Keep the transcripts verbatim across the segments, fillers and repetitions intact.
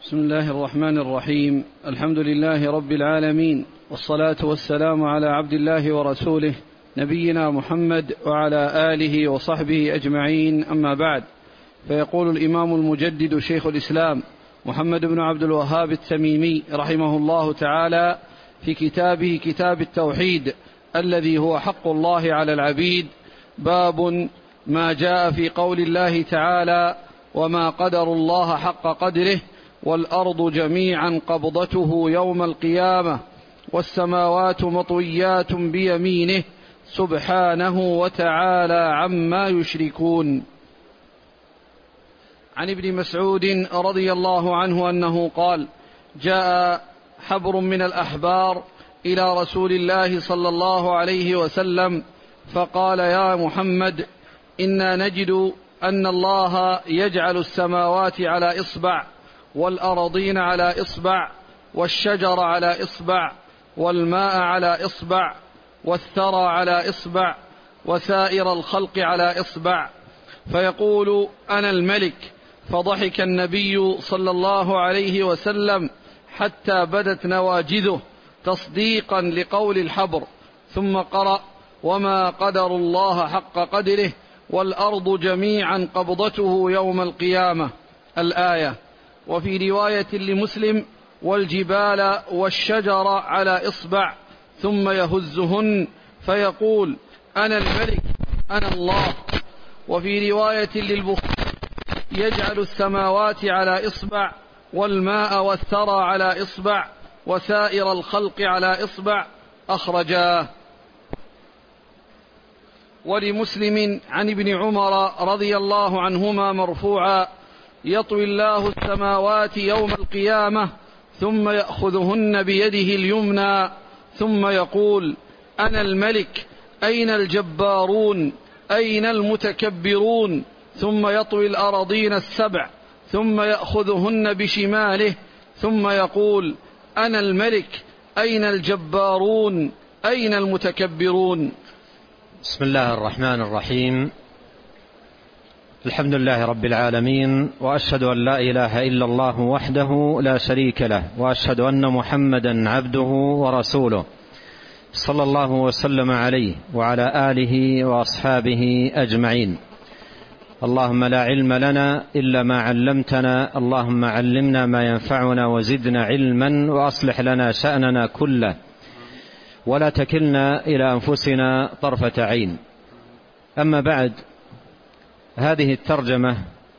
بسم الله الرحمن الرحيم. الحمد لله رب العالمين، والصلاة والسلام على عبد الله ورسوله نبينا محمد وعلى آله وصحبه أجمعين، أما بعد. فيقول الإمام المجدد شيخ الإسلام محمد بن عبد الوهاب التميمي رحمه الله تعالى في كتابه كتاب التوحيد الذي هو حق الله على العبيد: باب ما جاء في قول الله تعالى: وما قدروا الله حق قدره والأرض جميعا قبضته يوم القيامة والسماوات مطويات بيمينه سبحانه وتعالى عما يشركون. عن ابن مسعود رضي الله عنه أنه قال: جاء حبر من الأحبار إلى رسول الله صلى الله عليه وسلم فقال: يا محمد، إنا نجد أن الله يجعل السماوات على إصبع، والأراضين على إصبع، والشجر على إصبع، والماء على إصبع، والثرى على إصبع، وسائر الخلق على إصبع، فيقول: أنا الملك. فضحك النبي صلى الله عليه وسلم حتى بدت نواجذه تصديقا لقول الحبر، ثم قرأ: وما قدروا الله حق قدره والأرض جميعا قبضته يوم القيامة، الآية. وفي رواية لمسلم: والجبال والشجر على إصبع، ثم يهزهن فيقول: أنا الملك أنا الله. وفي رواية للبخاري: يجعل السماوات على إصبع، والماء والثرى على إصبع، وسائر الخلق على إصبع، أخرجاه. ولمسلم عن ابن عمر رضي الله عنهما مرفوعا: يطوي الله السماوات يوم القيامة ثم يأخذهن بيده اليمنى ثم يقول: أنا الملك أين الجبارون أين المتكبرون، ثم يطوي الأراضين السبع ثم يأخذهن بشماله ثم يقول: أنا الملك أين الجبارون أين المتكبرون. بسم الله الرحمن الرحيم. الحمد لله رب العالمين، وأشهد أن لا إله إلا الله وحده لا شريك له، وأشهد أن محمدا عبده ورسوله، صلى الله وسلم عليه وعلى آله وأصحابه أجمعين. اللهم لا علم لنا إلا ما علمتنا، اللهم علمنا ما ينفعنا وزدنا علما، وأصلح لنا شأننا كله، ولا تكلنا إلى أنفسنا طرفة عين. أما بعد، هذه الترجمة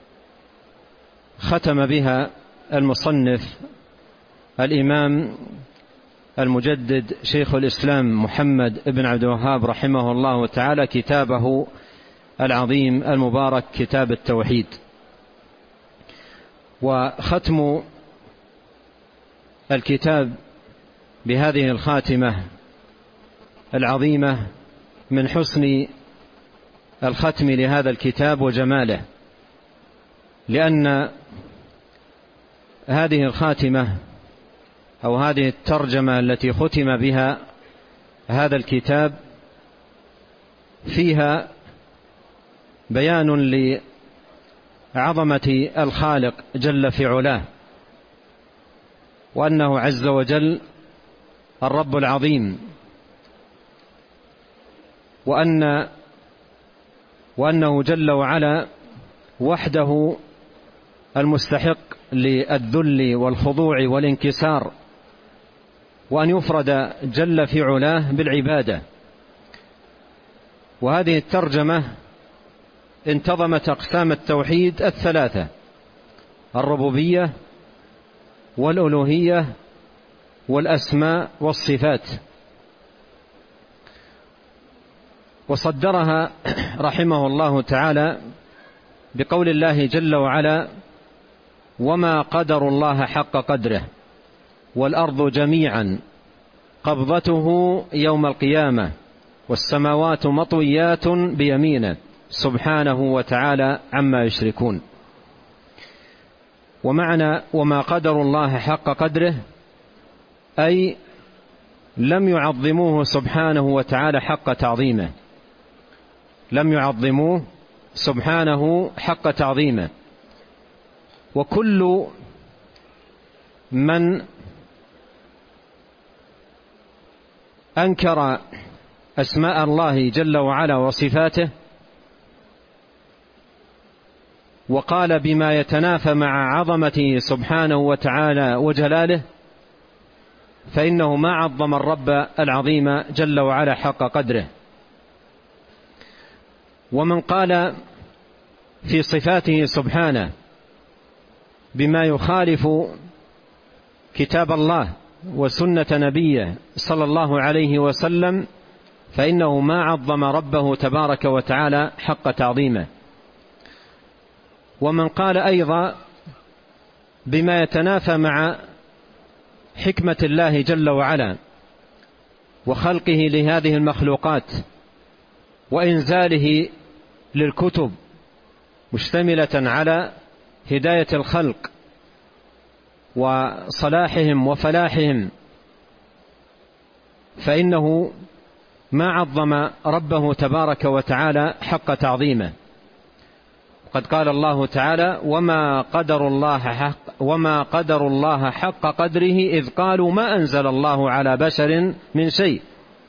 ختم بها المصنف الإمام المجدد شيخ الإسلام محمد بن عبد الوهاب رحمه الله تعالى كتابه العظيم المبارك كتاب التوحيد. وختم الكتاب بهذه الخاتمة العظيمة من حسن الختم لهذا الكتاب وجماله، لأن هذه الخاتمة أو هذه الترجمة التي ختم بها هذا الكتاب فيها بيان لعظمة الخالق جل في علاه، وأنه عز وجل الرب العظيم، وأن وأنه جل وعلا وحده المستحق للذل والخضوع والانكسار، وأن يفرد جل في علاه بالعبادة. وهذه الترجمة انتظمت أقسام التوحيد الثلاثة: الربوبية والألوهية والأسماء والصفات. وصدرها رحمه الله تعالى بقول الله جل وعلا: وما قدروا الله حق قدره والأرض جميعا قبضته يوم القيامة والسماوات مطويات بيمينه سبحانه وتعالى عما يشركون. ومعنى وما قدروا الله حق قدره أي لم يعظموه سبحانه وتعالى حق تعظيمه، لم يعظموه سبحانه حق تعظيمه. وكل من أنكر أسماء الله جل وعلا وصفاته وقال بما يتنافى مع عظمته سبحانه وتعالى وجلاله، فإنه ما عظم الرب العظيم جل وعلا حق قدره. ومن قال في صفاته سبحانه بما يخالف كتاب الله وسنة نبيه صلى الله عليه وسلم، فإنه ما عظم ربه تبارك وتعالى حق تعظيمه. ومن قال أيضا بما يتنافى مع حكمة الله جل وعلا وخلقه لهذه المخلوقات وإنزاله للكتب مشتملة على هداية الخلق وصلاحهم وفلاحهم، فإنه ما عظم ربه تبارك وتعالى حق تعظيمه. قد قال الله تعالى: وما قدر الله حق وما قدر الله حق قدره إذ قالوا ما أنزل الله على بشر من شيء.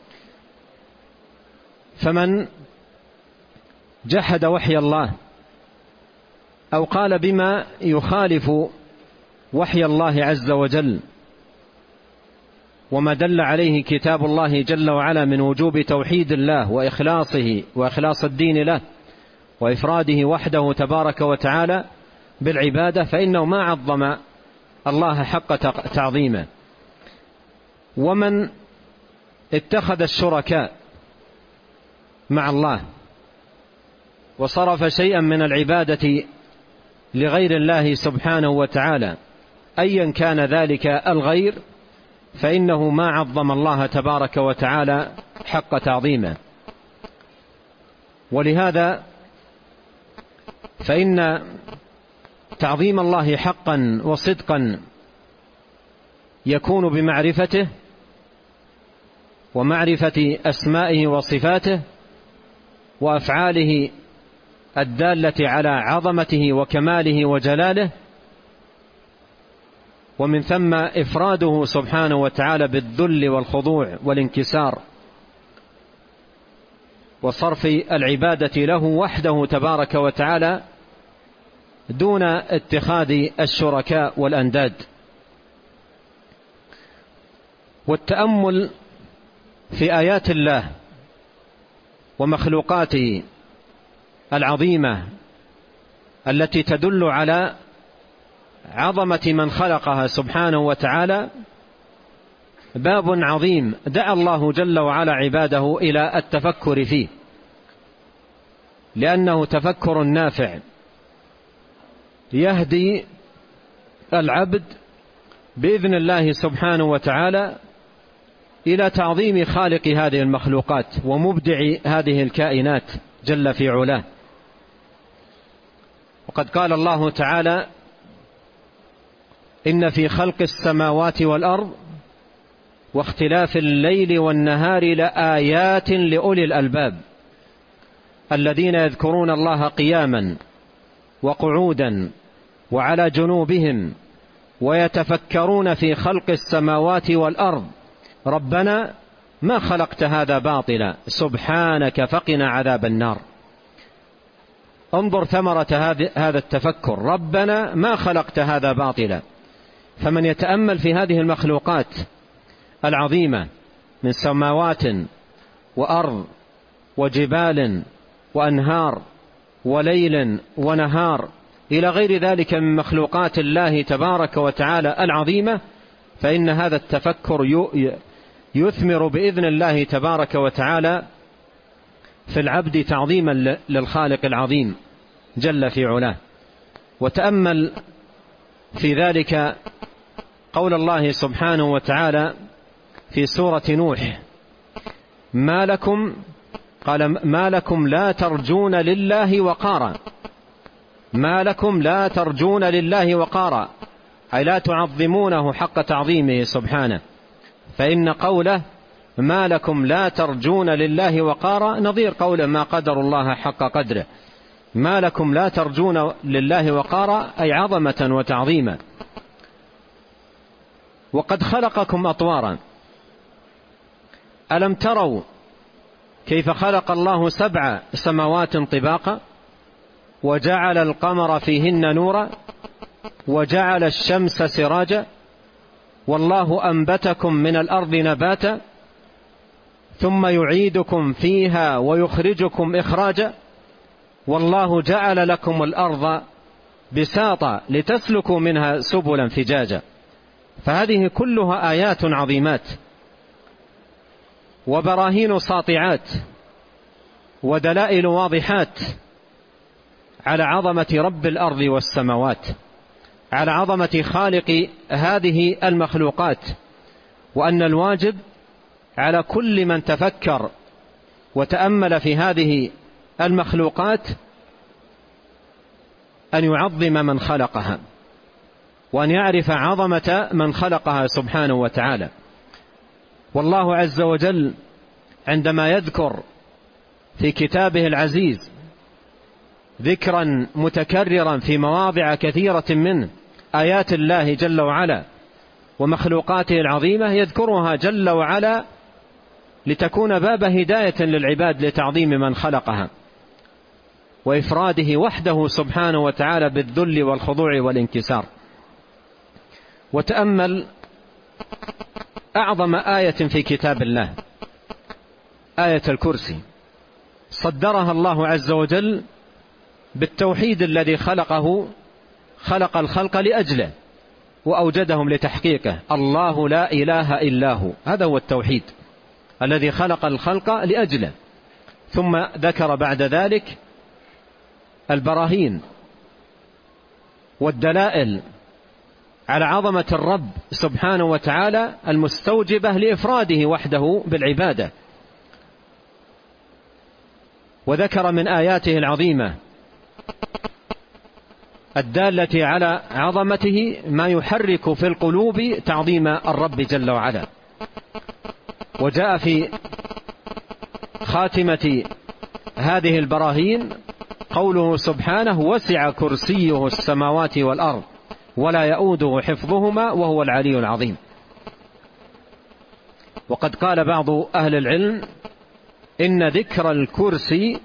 فمن جحد وحي الله أو قال بما يخالف وحي الله عز وجل وما دل عليه كتاب الله جل وعلا من وجوب توحيد الله وإخلاصه وإخلاص الدين له وإفراده وحده تبارك وتعالى بالعبادة، فإنه ما عظم الله حق تعظيمه. ومن اتخذ الشركاء مع الله وصرف شيئا من العبادة لغير الله سبحانه وتعالى أيا كان ذلك الغير، فإنه ما عظم الله تبارك وتعالى حق تعظيمه. ولهذا فإن تعظيم الله حقا وصدقا يكون بمعرفته ومعرفة أسمائه وصفاته وأفعاله الدالة على عظمته وكماله وجلاله، ومن ثم إفراده سبحانه وتعالى بالذل والخضوع والانكسار وصرف العبادة له وحده تبارك وتعالى دون اتخاذ الشركاء والأنداد. والتأمل في آيات الله ومخلوقاته العظيمة التي تدل على عظمة من خلقها سبحانه وتعالى باب عظيم دعا الله جل وعلا عباده إلى التفكر فيه، لأنه تفكر نافع يهدي العبد بإذن الله سبحانه وتعالى إلى تعظيم خالق هذه المخلوقات ومبدع هذه الكائنات جل في علاه. وقد قال الله تعالى: إن في خلق السماوات والأرض واختلاف الليل والنهار لآيات لأولي الألباب الذين يذكرون الله قياما وقعودا وعلى جنوبهم ويتفكرون في خلق السماوات والأرض ربنا ما خلقت هذا باطلا سبحانك فقنا عذاب النار. انظر ثمرة هذا التفكر، ربنا ما خلقت هذا باطلا. فمن يتأمل في هذه المخلوقات العظيمة من سماوات وأرض وجبال وأنهار وليل ونهار إلى غير ذلك من مخلوقات الله تبارك وتعالى العظيمة، فإن هذا التفكر يثمر بإذن الله تبارك وتعالى في العبد تعظيما للخالق العظيم جل في علاه. وتأمل في ذلك قول الله سبحانه وتعالى في سورة نوح: ما لكم قال ما لكم لا ترجون لله وقارا. ما لكم لا ترجون لله وقارا، أي لا تعظمونه حق تعظيمه سبحانه. فإن قوله ما لكم لا ترجون لله وقارا نظير قوله ما قدر الله حق قدره. ما لكم لا ترجون لله وقارا أي عظمة وتعظيما. وقد خلقكم أطوارا. ألم تروا كيف خلق الله سبع سماوات طباقا وجعل القمر فيهن نورا وجعل الشمس سراجا والله أنبتكم من الأرض نباتا ثم يعيدكم فيها ويخرجكم إخراجا والله جعل لكم الأرض بساطا لتسلكوا منها سبلا فجاجا. فهذه كلها آيات عظيمات وبراهين ساطعات ودلائل واضحات على عظمة رب الأرض والسماوات، على عظمة خالق هذه المخلوقات، وأن الواجب على كل من تفكر وتأمل في هذه المخلوقات أن يعظم من خلقها وأن يعرف عظمة من خلقها سبحانه وتعالى. والله عز وجل عندما يذكر في كتابه العزيز ذكرا متكررا في مواضع كثيرة منه آيات الله جل وعلا ومخلوقاته العظيمة، يذكرها جل وعلا لتكون باب هداية للعباد لتعظيم من خلقها وإفراده وحده سبحانه وتعالى بالذل والخضوع والانكسار. وتأمل أعظم آية في كتاب الله، آية الكرسي، صدرها الله عز وجل بالتوحيد الذي خلقه خلق الخلق لأجله وأوجدهم لتحقيقه. الله لا إله إلا هو، هذا هو التوحيد الذي خلق الخلق لأجله. ثم ذكر بعد ذلك البراهين والدلائل على عظمة الرب سبحانه وتعالى المستوجبة لإفراده وحده بالعبادة. وذكر من آياته العظيمة الدالة على عظمته ما يحرك في القلوب تعظيم الرب جل وعلا. وجاء في خاتمة هذه البراهين قوله سبحانه: وسع كرسيه السماوات والأرض ولا يؤوده حفظهما وهو العلي العظيم. وقد قال بعض أهل العلم إن ذكر الكرسي،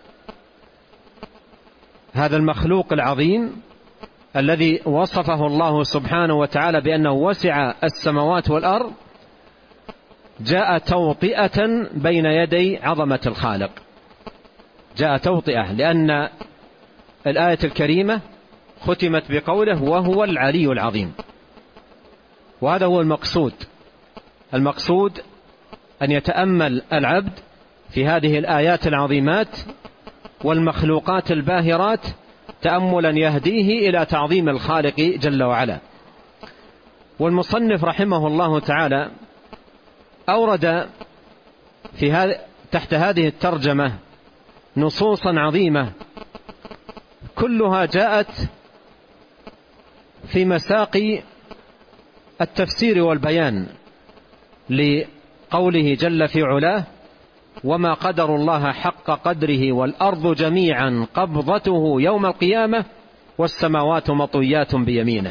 هذا المخلوق العظيم الذي وصفه الله سبحانه وتعالى بأنه وسع السماوات والأرض، جاء توطئة بين يدي عظمة الخالق، جاء توطئة، لأن الآية الكريمة ختمت بقوله: وهو العلي العظيم. وهذا هو المقصود، المقصود أن يتأمل العبد في هذه الآيات العظيمات والمخلوقات الباهرات تأملا يهديه إلى تعظيم الخالق جل وعلا. والمصنف رحمه الله تعالى أورد في هذا تحت هذه الترجمة نصوصا عظيمة كلها جاءت في مساق التفسير والبيان لقوله جل في علاه: وما قدر الله حق قدره والأرض جميعا قبضته يوم القيامة والسماوات مطويات بيمينه.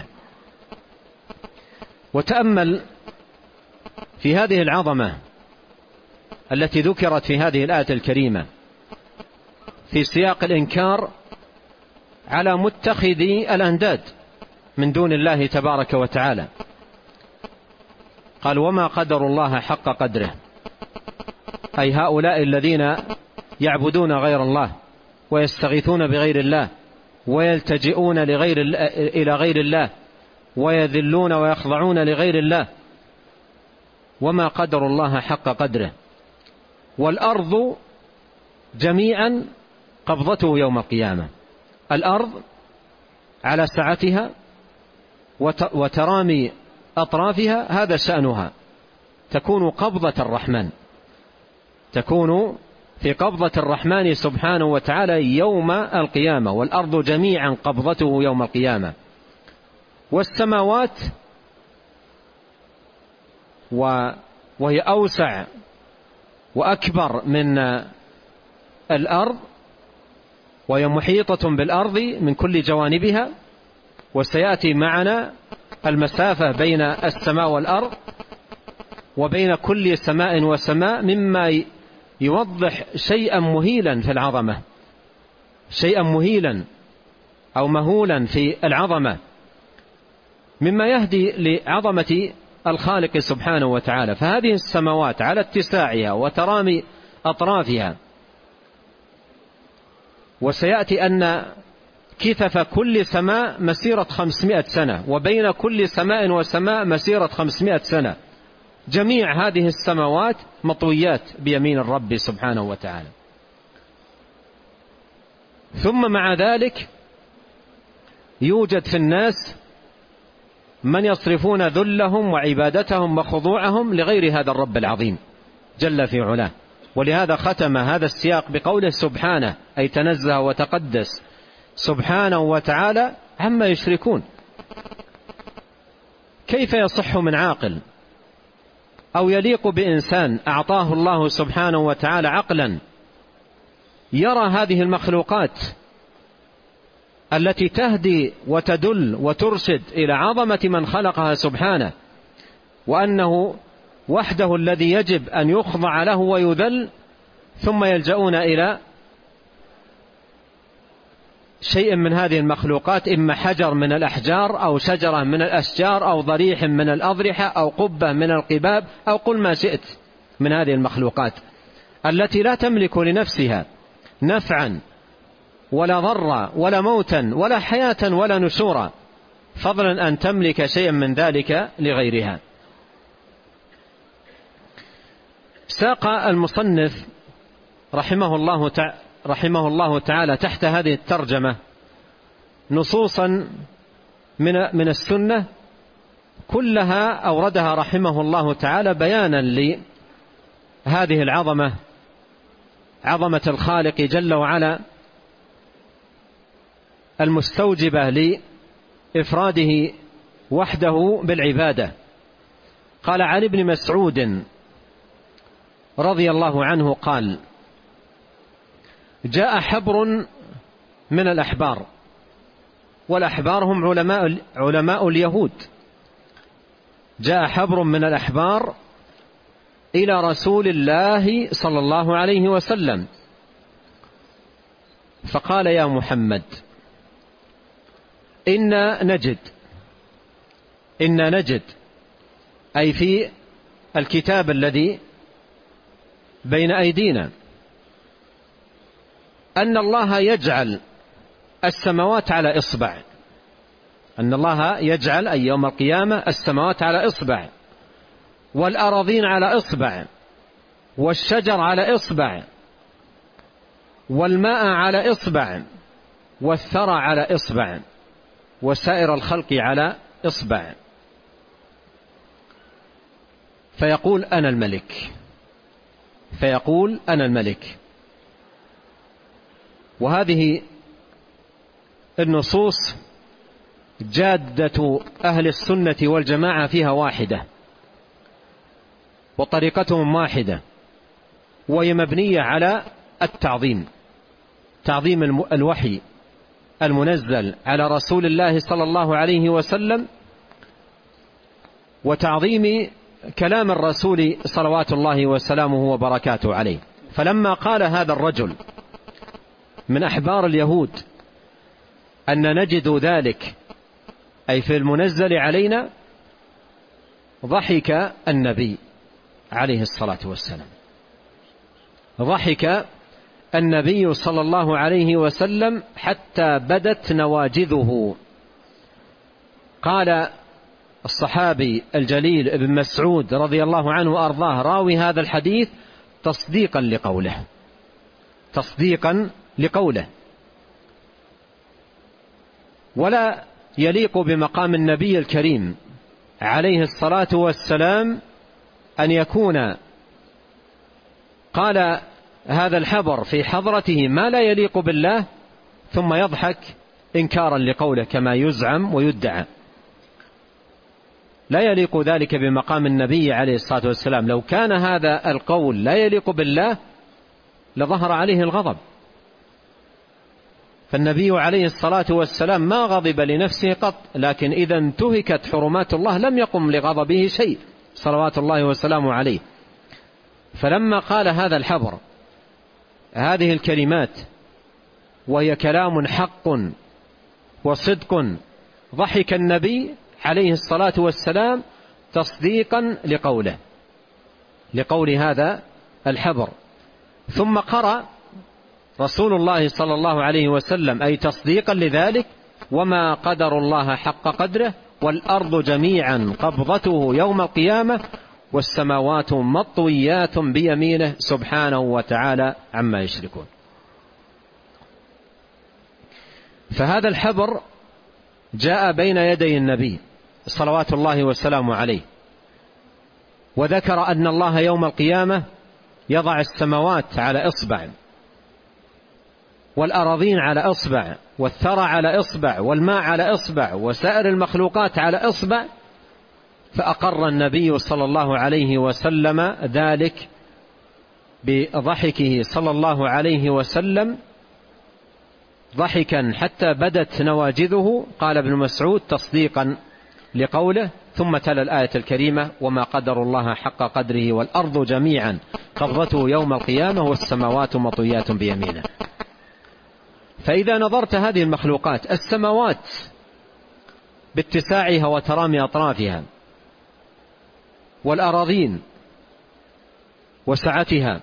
وتأمل في هذه العظمة التي ذكرت في هذه الآية الكريمة في سياق الإنكار على متخذي الأنداد من دون الله تبارك وتعالى. قال: وما قدر الله حق قدره، أي هؤلاء الذين يعبدون غير الله ويستغيثون بغير الله ويلتجئون لغير إلى غير الله ويذلون ويخضعون لغير الله. وما قدر الله حق قدره والأرض جميعا قبضته يوم القيامة. الأرض على سعتها وترامي أطرافها هذا شأنها، تكون قبضة الرحمن، تكون في قبضة الرحمن سبحانه وتعالى يوم القيامة. والأرض جميعا قبضته يوم القيامة. والسماوات وهي أوسع وأكبر من الأرض، وهي محيطة بالأرض من كل جوانبها. وسيأتي معنا المسافة بين السماء والأرض وبين كل سماء وسماء مما يوضح شيئا مهيلا في العظمة، شيئا مهيلا أو مهولا في العظمة، مما يهدي لعظمة الخالق سبحانه وتعالى. فهذه السماوات على اتساعها وترامي أطرافها، وسيأتي أن كثف كل سماء مسيرة خمسمائة سنة، وبين كل سماء وسماء مسيرة خمسمائة سنة. جميع هذه السماوات مطويات بيمين الرب سبحانه وتعالى. ثم مع ذلك يوجد في الناس من يصرفون ذلهم وعبادتهم وخضوعهم لغير هذا الرب العظيم جل في علاه. ولهذا ختم هذا السياق بقوله سبحانه، أي تنزه وتقدس سبحانه وتعالى عما يشركون. كيف يصح من عاقل أو يليق بإنسان أعطاه الله سبحانه وتعالى عقلا يرى هذه المخلوقات التي تهدي وتدل وترشد إلى عظمة من خلقها سبحانه، وأنه وحده الذي يجب أن يخضع له ويذل، ثم يلجؤون إلى شيء من هذه المخلوقات، إما حجر من الأحجار أو شجرة من الأشجار أو ضريح من الأضرحة أو قبة من القباب أو قل ما شئت من هذه المخلوقات التي لا تملك لنفسها نفعا ولا ضرا ولا موتا ولا حياة ولا نشورا، فضلا أن تملك شيئا من ذلك لغيرها. ساق المصنف رحمه الله تعالى رحمه الله تعالى تحت هذه الترجمة نصوصا من من السنة كلها أوردها رحمه الله تعالى بيانا لهذه العظمة، عظمة الخالق جل وعلا المستوجبة لإفراده وحده بالعبادة. قال عن ابن مسعود رضي الله عنه قال: جاء حبر من الأحبار، والأحبار هم علماء, علماء اليهود. جاء حبر من الأحبار إلى رسول الله صلى الله عليه وسلم فقال: يا محمد، إنا نجد إنا نجد أي في الكتاب الذي بين أيدينا أن الله يجعل السماوات على إصبع، أن الله يجعل أي يوم القيامة السماوات على إصبع، والأراضين على إصبع، والشجر على إصبع، والماء على إصبع، والثرى على إصبع، وسائر الخلق على إصبع. فيقول: أنا الملك، فيقول: أنا الملك. وهذه النصوص جادة أهل السنة والجماعة فيها واحدة، وطريقتهم واحدة، وهي مبنية على التعظيم، تعظيم الوحي المنزل على رسول الله صلى الله عليه وسلم، وتعظيم كلام الرسول صلوات الله وسلامه وبركاته عليه. فلما قال هذا الرجل من أحبار اليهود أن نجد ذلك أي في المنزل علينا، ضحك النبي عليه الصلاة والسلام، ضحك النبي صلى الله عليه وسلم حتى بدت نواجذه. قال الصحابي الجليل ابن مسعود رضي الله عنه وأرضاه راوي هذا الحديث تصديقا لقوله، تصديقا لقوله. ولا يليق بمقام النبي الكريم عليه الصلاة والسلام أن يكون قال هذا الحبر في حضرته ما لا يليق بالله ثم يضحك إنكارا لقوله كما يزعم ويدعى. لا يليق ذلك بمقام النبي عليه الصلاة والسلام. لو كان هذا القول لا يليق بالله لظهر عليه الغضب، فالنبي عليه الصلاة والسلام ما غضب لنفسه قط، لكن إذا انتهكت حرمات الله لم يقم لغضبه شيء صلوات الله وسلامه عليه. فلما قال هذا الحبر هذه الكلمات وهي كلام حق وصدق، ضحك النبي عليه الصلاة والسلام تصديقا لقوله لقول هذا الحبر. ثم قرأ رسول الله صلى الله عليه وسلم أي تصديقا لذلك: وما قدر الله حق قدره والأرض جميعا قبضته يوم القيامة والسماوات مطويات بيمينه سبحانه وتعالى عما يشركون. فهذا الحبر جاء بين يدي النبي صلوات الله وسلامه عليه، وذكر أن الله يوم القيامة يضع السماوات على إصبع، والأراضين على إصبع، والثرى على إصبع، والماء على إصبع، وسائر المخلوقات على إصبع. فأقر النبي صلى الله عليه وسلم ذلك بضحكه صلى الله عليه وسلم ضحكا حتى بدت نواجذه، قال ابن مسعود تصديقا لقوله. ثم تلا الآية الكريمة: وما قدر الله حق قدره والأرض جميعا قبضته يوم القيامة والسماوات مطويات بيمينه. فإذا نظرت هذه المخلوقات، السماوات باتساعها وترامي أطرافها، والأراضين وسعتها،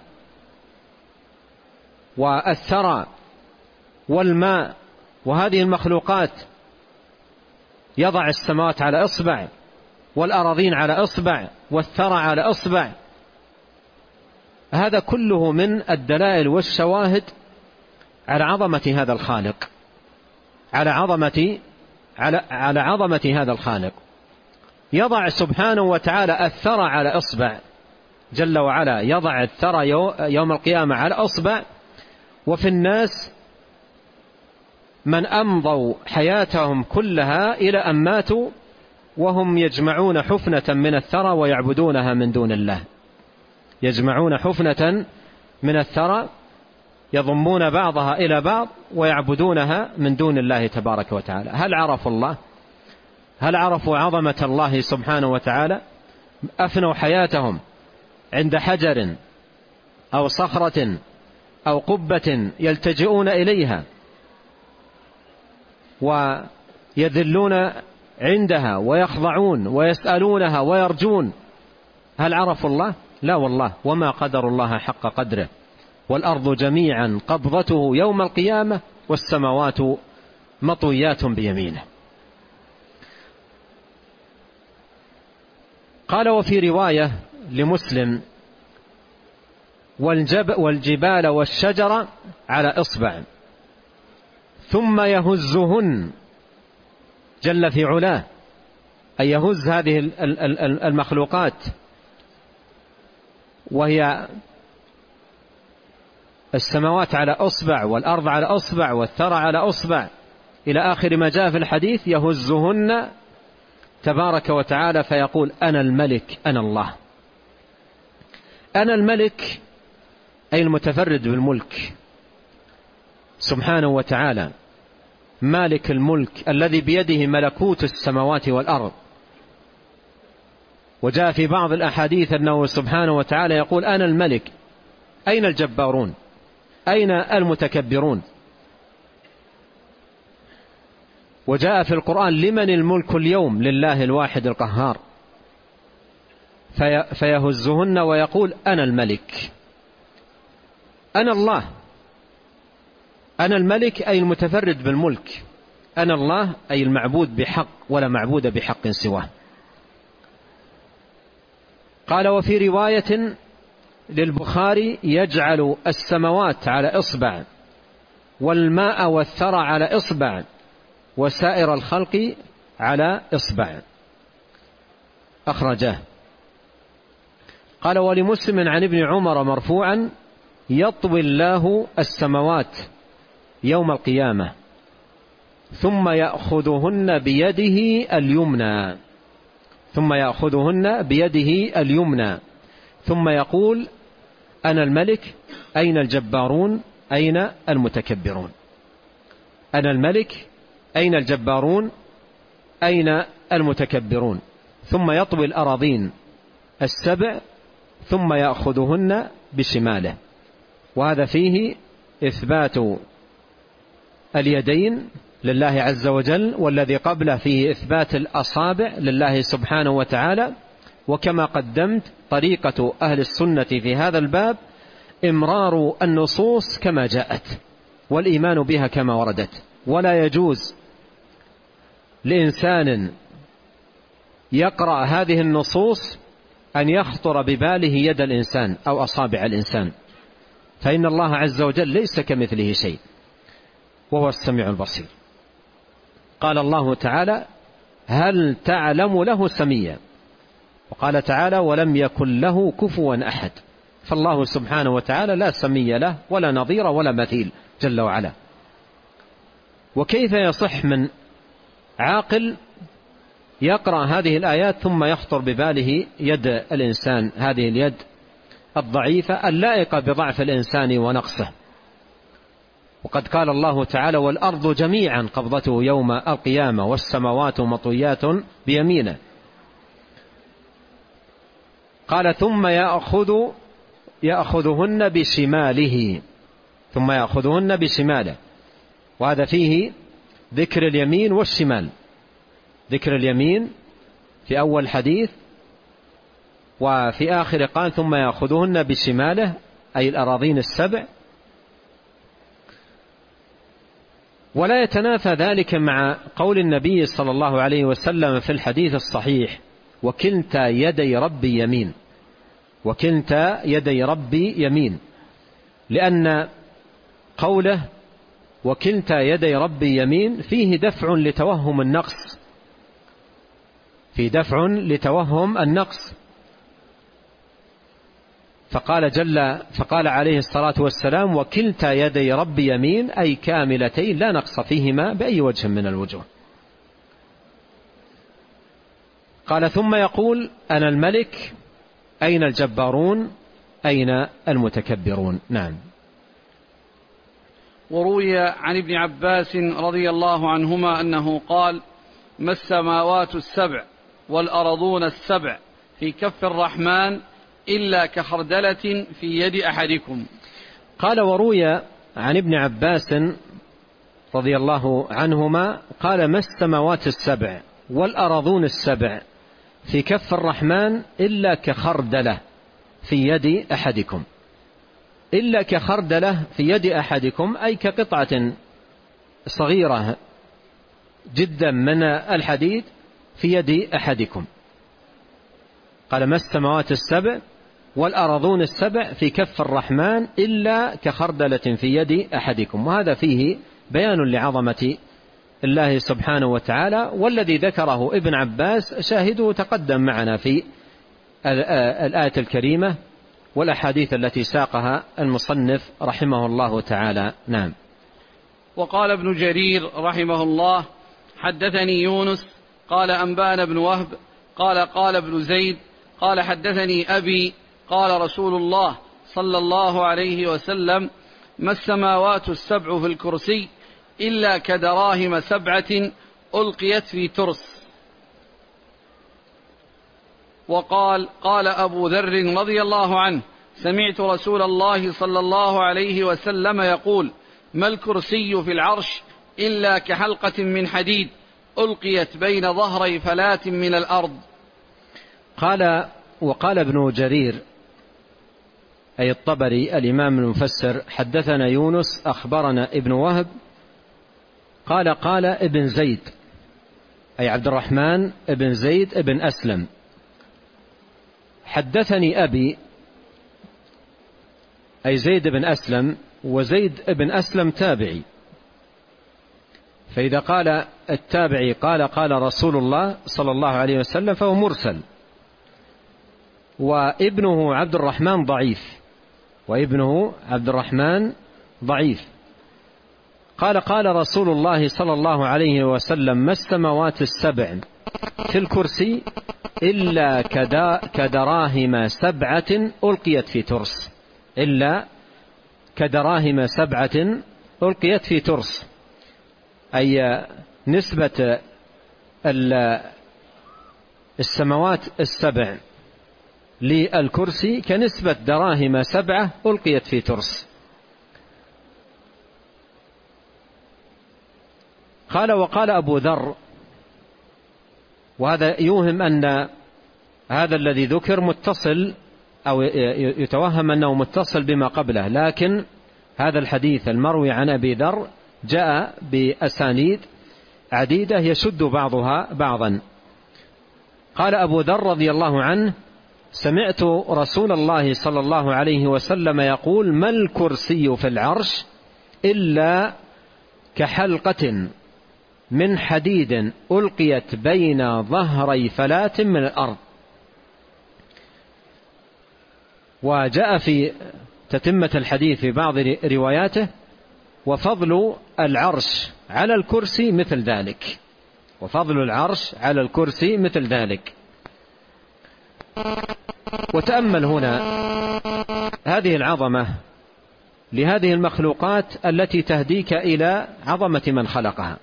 والثرى والماء، وهذه المخلوقات يضع السماوات على إصبع، والأراضين على إصبع، والثرى على إصبع. هذا كله من الدلائل والشواهد على عظمة هذا الخالق، على عظمة على على عظمة هذا الخالق. يضع سبحانه وتعالى الثرى على إصبع جل وعلا، يضع الثرى يوم القيامة على إصبع. وفي الناس من أمضوا حياتهم كلها إلى أن ماتوا وهم يجمعون حفنة من الثرى ويعبدونها من دون الله، يجمعون حفنة من الثرى يضمون بعضها إلى بعض ويعبدونها من دون الله تبارك وتعالى. هل عرفوا الله؟ هل عرفوا عظمة الله سبحانه وتعالى؟ أفنوا حياتهم عند حجر أو صخرة أو قبة يلتجئون إليها ويذلون عندها ويخضعون ويسألونها ويرجون. هل عرفوا الله؟ لا والله. وما قدر الله حق قدره والأرض جميعا قبضته يوم القيامة والسماوات مطويات بيمينه. قال: وفي رواية لمسلم: والجبال والشجر على إصبع ثم يهزهن جل في علاه، أي يهز هذه المخلوقات وهي السماوات على أصبع والأرض على أصبع والثرى على أصبع إلى آخر ما جاء في الحديث، يهزهن تبارك وتعالى فيقول: أنا الملك أنا الله. أنا الملك أي المتفرد بالملك سبحانه وتعالى، مالك الملك الذي بيده ملكوت السماوات والأرض. وجاء في بعض الأحاديث أنه سبحانه وتعالى يقول: أنا الملك. أين الجبارون؟ أين المتكبرون؟ وجاء في القرآن: لمن الملك اليوم؟ لله الواحد القهار. في فيهزهن ويقول: أنا الملك أنا الله. أنا الملك أي المتفرد بالملك، أنا الله أي المعبود بحق ولا معبود بحق سواه. قال: وفي رواية للبخاري: يجعل السماوات على إصبع والماء والثرى على إصبع وسائر الخلق على إصبع. أخرجاه. قال: ولمسلم عن ابن عمر مرفوعا: يطوي الله السماوات يوم القيامة ثم يأخذهن بيده اليمنى ثم يأخذهن بيده اليمنى ثم يقول: أنا الملك، أين الجبارون؟ أين المتكبرون؟ أنا الملك، أين الجبارون، أين المتكبرون، ثم يطوي الأراضين السبع ثم يأخذهن بشماله. وهذا فيه إثبات اليدين لله عز وجل، والذي قبله فيه إثبات الأصابع لله سبحانه وتعالى. وكما قدمت طريقة أهل السنة في هذا الباب إمرار النصوص كما جاءت والإيمان بها كما وردت، ولا يجوز لإنسان يقرأ هذه النصوص أن يخطر بباله يد الإنسان أو أصابع الإنسان، فإن الله عز وجل ليس كمثله شيء وهو السميع البصير. قال الله تعالى: هل تعلم له سميا؟ وقال تعالى: ولم يكن له كفوا أحد. فالله سبحانه وتعالى لا سمي له ولا نظير ولا مثيل جل وعلا. وكيف يصح من عاقل يقرأ هذه الآيات ثم يخطر بباله يد الإنسان، هذه اليد الضعيفة اللائقة بضعف الإنسان ونقصه؟ وقد قال الله تعالى: والأرض جميعا قبضته يوم القيامة والسماوات مطويات بيمينه. قال: ثم يأخذ يأخذهن بشماله، ثم يأخذهن بشماله. وهذا فيه ذكر اليمين والشمال، ذكر اليمين في أول حديث، وفي آخر قال: ثم يأخذهن بشماله، أي الأراضين السبع. ولا يتنافى ذلك مع قول النبي صلى الله عليه وسلم في الحديث الصحيح: وكلتا يدي ربي يمين، وكلتا يدي ربي يمين، لأن قوله وكلتا يدي ربي يمين فيه دفع لتوهم النقص، في دفع لتوهم النقص. فقال جل فقال عليه الصلاة والسلام: وكلتا يدي ربي يمين، أي كاملتين لا نقص فيهما بأي وجه من الوجوه. قال: ثم يقول: أنا الملك، أين الجبارون، أين المتكبرون؟ نعم. وروي عن ابن عباس رضي الله عنهما أنه قال: ما السماوات السبع والأرضون السبع في كف الرحمن إلا كخردلة في يد أحدكم. قال: وروي عن ابن عباس رضي الله عنهما قال: ما السماوات السبع والأرضون السبع في كف الرحمن إلا كخردلة في يد أحدكم. إلا كخردلة في يد أحدكم، أي كقطعة صغيرة جدا من الحديد في يد أحدكم. قال: ما السماوات السبع والأرضون السبع في كف الرحمن إلا كخردلة في يد أحدكم. وهذا فيه بيان لعظمة الله سبحانه وتعالى، والذي ذكره ابن عباس شاهده تقدم معنا في الآية الكريمة والأحاديث التي ساقها المصنف رحمه الله تعالى. نعم. وقال ابن جرير رحمه الله: حدثني يونس قال أنبأنا ابن وهب قال قال ابن زيد قال حدثني أبي قال رسول الله صلى الله عليه وسلم: ما السماوات السبع في الكرسي إلا كدراهم سبعة ألقيت في ترس. وقال: قال أبو ذر رضي الله عنه: سمعت رسول الله صلى الله عليه وسلم يقول: ما الكرسي في العرش إلا كحلقة من حديد ألقيت بين ظهري فلاة من الأرض. قال: وقال ابن جرير أي الطبري الإمام المفسر: حدثنا يونس أخبرنا ابن وهب قال قال ابن زيد، أي عبد الرحمن ابن زيد ابن أسلم: حدثني أبي، أي زيد بن أسلم، وزيد بن أسلم تابعي، فإذا قال التابعي قال قال رسول الله صلى الله عليه وسلم فهو مرسل. وابنه عبد الرحمن ضعيف، وابنه عبد الرحمن ضعيف. قال قال رسول الله صلى الله عليه وسلم: ما السماوات السبع في الكرسي إلا كدراهم سبعة ألقيت في ترس، إلا كدراهم سبعة ألقيت في ترس. أي نسبة السماوات السبع للكرسي كنسبة دراهم سبعة ألقيت في ترس. قال وقال أبو ذر، وهذا يوهم أن هذا الذي ذكر متصل أو يتوهم أنه متصل بما قبله، لكن هذا الحديث المروي عن أبي ذر جاء بأسانيد عديدة يشد بعضها بعضا. قال أبو ذر رضي الله عنه: سمعت رسول الله صلى الله عليه وسلم يقول: ما الكرسي في العرش إلا كحلقة من حديد ألقيت بين ظهري فلاة من الأرض. وجاء في تتمة الحديث في بعض رواياته: وفضل العرش على الكرسي مثل ذلك، وفضل العرش على الكرسي مثل ذلك. وتأمل هنا هذه العظمة لهذه المخلوقات التي تهديك إلى عظمة من خلقها.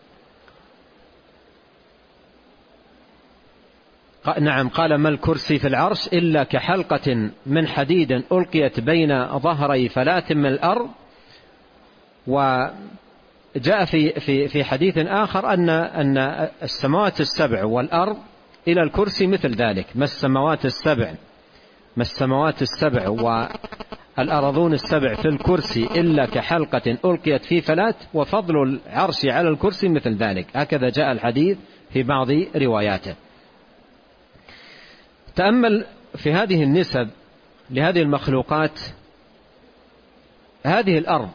نعم، قال: ما الكرسي في العرش إلا كحلقة من حديد ألقيت بين ظهري فلاة من الأرض. وجاء في في في حديث آخر أن أن السماوات السبع والأرض إلى الكرسي مثل ذلك. ما السماوات السبع ما السماوات السبع والأرضون السبع في الكرسي إلا كحلقة ألقيت في فلاة، وفضل العرش على الكرسي مثل ذلك. هكذا جاء الحديث في بعض رواياته. تأمل في هذه النسب لهذه المخلوقات. هذه الأرض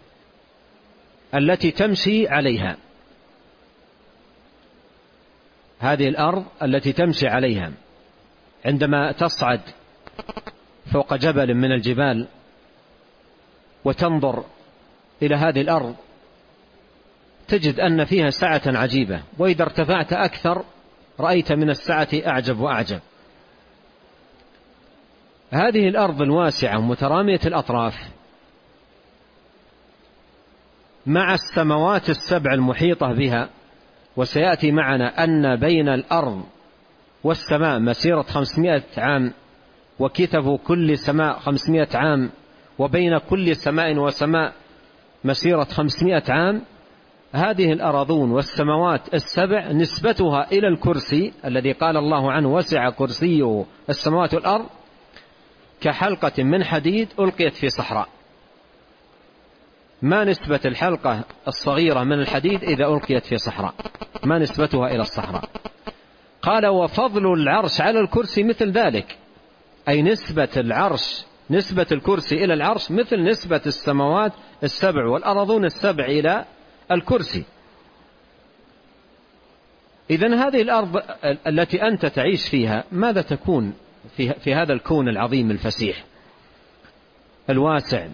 التي تمشي عليها هذه الأرض التي تمشي عليها عندما تصعد فوق جبل من الجبال وتنظر إلى هذه الأرض تجد أن فيها سعة عجيبة، وإذا ارتفعت أكثر رأيت من السعة أعجب وأعجب. هذه الأرض الواسعة مترامية الأطراف مع السماوات السبع المحيطة بها، وسيأتي معنا أن بين الأرض والسماء مسيرة خمسمائة عام، وكتف كل سماء خمسمائة عام، وبين كل سماء وسماء مسيرة خمسمائة عام. هذه الأراضون والسماوات السبع نسبتها إلى الكرسي الذي قال الله عنه: وسع كرسيه السماوات والأرض كحلقة من حديد ألقيت في صحراء. ما نسبة الحلقة الصغيرة من الحديد إذا ألقيت في صحراء؟ ما نسبتها إلى الصحراء؟ قال: وفضل العرش على الكرسي مثل ذلك، أي نسبة العرش نسبة الكرسي إلى العرش مثل نسبة السماوات السبع والأرضون السبع إلى الكرسي. إذن هذه الأرض التي أنت تعيش فيها ماذا تكون في, في هذا الكون العظيم الفسيح الواسع؟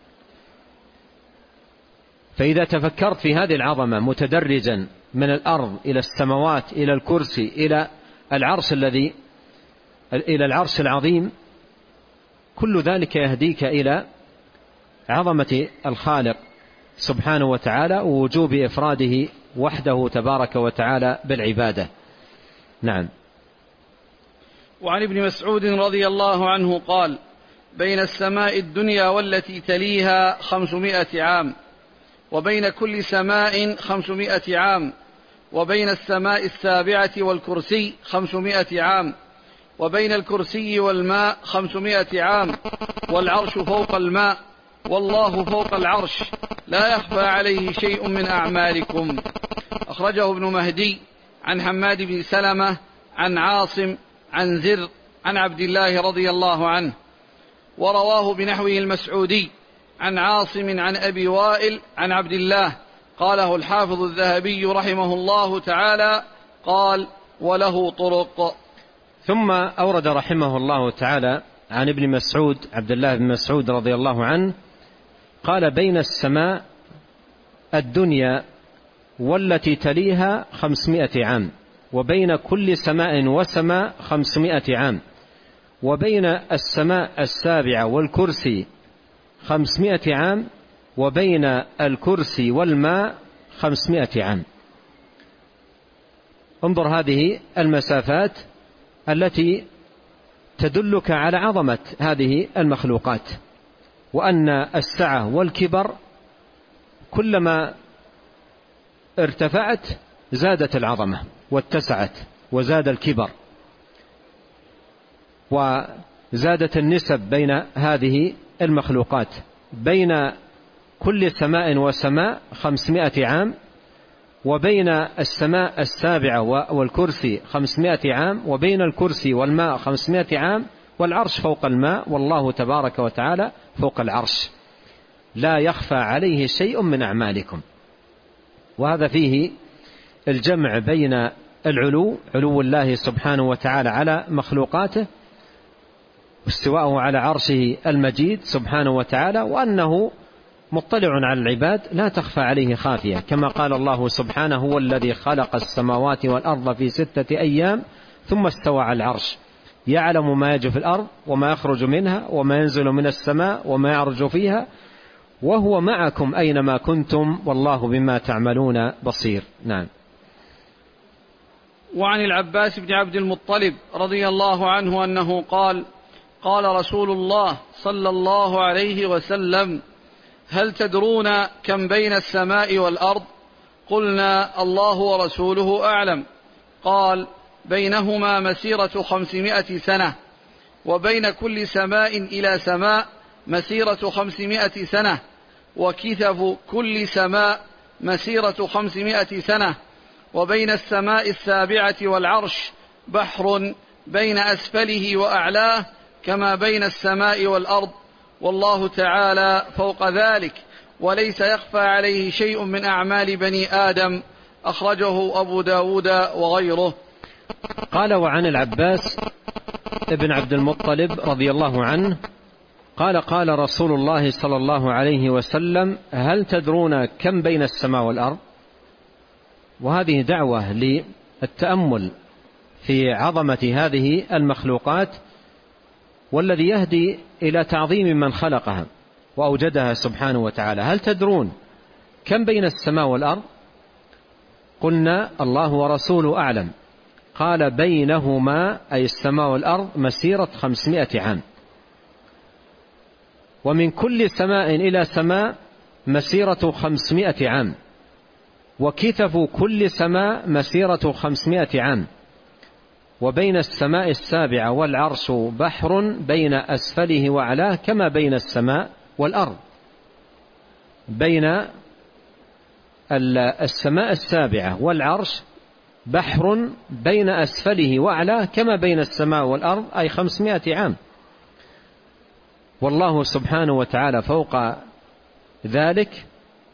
فإذا تفكرت في هذه العظمة متدرجا من الأرض إلى السماوات إلى الكرسي إلى العرش الذي إلى العرش العظيم، كل ذلك يهديك إلى عظمة الخالق سبحانه وتعالى ووجوب إفراده وحده تبارك وتعالى بالعبادة. نعم. وعن ابن مسعود رضي الله عنه قال: بين السماء الدنيا والتي تليها خمسمائة عام، وبين كل سماء خمسمائة عام، وبين السماء السابعة والكرسي خمسمائة عام، وبين الكرسي والماء خمسمائة عام، والعرش فوق الماء، والله فوق العرش، لا يخفى عليه شيء من أعمالكم. أخرجه ابن مهدي عن حماد بن سلمة عن عاصم عن زر عن عبد الله رضي الله عنه، ورواه بنحوه المسعودي عن عاصم عن أبي وائل عن عبد الله. قاله الحافظ الذهبي رحمه الله تعالى، قال: وله طرق. ثم أورد رحمه الله تعالى عن ابن مسعود عبد الله بن مسعود رضي الله عنه قال: بين السماء الدنيا والتي تليها خمسمائة عام، وبين كل سماء وسماء خمسمائة عام، وبين السماء السابعة والكرسي خمسمائة عام، وبين الكرسي والماء خمسمائة عام. انظر هذه المسافات التي تدلك على عظمة هذه المخلوقات، وأن السعة والكبر كلما ارتفعت زادت العظمة واتسعت وزاد الكبر، وزادت النسب بين هذه المخلوقات. بين كل سماء وسماء خمسمائة عام، وبين السماء السابعة والكرسي خمسمائة عام، وبين الكرسي والماء خمسمائة عام، والعرش فوق الماء، والله تبارك وتعالى فوق العرش، لا يخفى عليه شيء من أعمالكم. وهذا فيه الجمع بين العلو، علو الله سبحانه وتعالى على مخلوقاته، واستواءه على عرشه المجيد سبحانه وتعالى، وأنه مطلع على العباد لا تخفى عليه خافية، كما قال الله سبحانه: هو الذي خلق السماوات والأرض في ستة أيام ثم استوى على العرش يعلم ما يجري في الأرض وما يخرج منها وما ينزل من السماء وما يعرج فيها وهو معكم أينما كنتم والله بما تعملون بصير. نعم. وعن العباس بن عبد المطلب رضي الله عنه أنه قال: قال رسول الله صلى الله عليه وسلم: هل تدرون كم بين السماء والأرض؟ قلنا: الله ورسوله أعلم. قال: بينهما مسيرة خمسمائة سنة، وبين كل سماء إلى سماء مسيرة خمسمائة سنة، وكثف كل سماء مسيرة خمسمائة سنة، وبين السماء السابعة والعرش بحر بين أسفله وأعلاه كما بين السماء والأرض، والله تعالى فوق ذلك، وليس يخفى عليه شيء من أعمال بني آدم. أخرجه أبو داود وغيره. قال: وعن العباس ابن عبد المطلب رضي الله عنه قال: قال رسول الله صلى الله عليه وسلم: هل تدرون كم بين السماء والأرض؟ وهذه دعوة للتأمل في عظمة هذه المخلوقات، والذي يهدي إلى تعظيم من خلقها وأوجدها سبحانه وتعالى. هل تدرون كم بين السماء والأرض؟ قلنا: الله ورسوله أعلم. قال: بينهما أي السماء والأرض مسيرة خمسمائة عام، ومن كل سماء إلى سماء مسيرة خمسمائة عام، وكثف كل سماء مسيرة خمسمائة عام، وبين السماء السابعة والعرش بحر بين أسفله وأعلاه كما بين السماء والأرض. بين السماء السابعة والعرش بحر بين أسفله وأعلاه كما بين السماء والأرض، أي خمسمائة عام. والله سبحانه وتعالى فوق ذلك،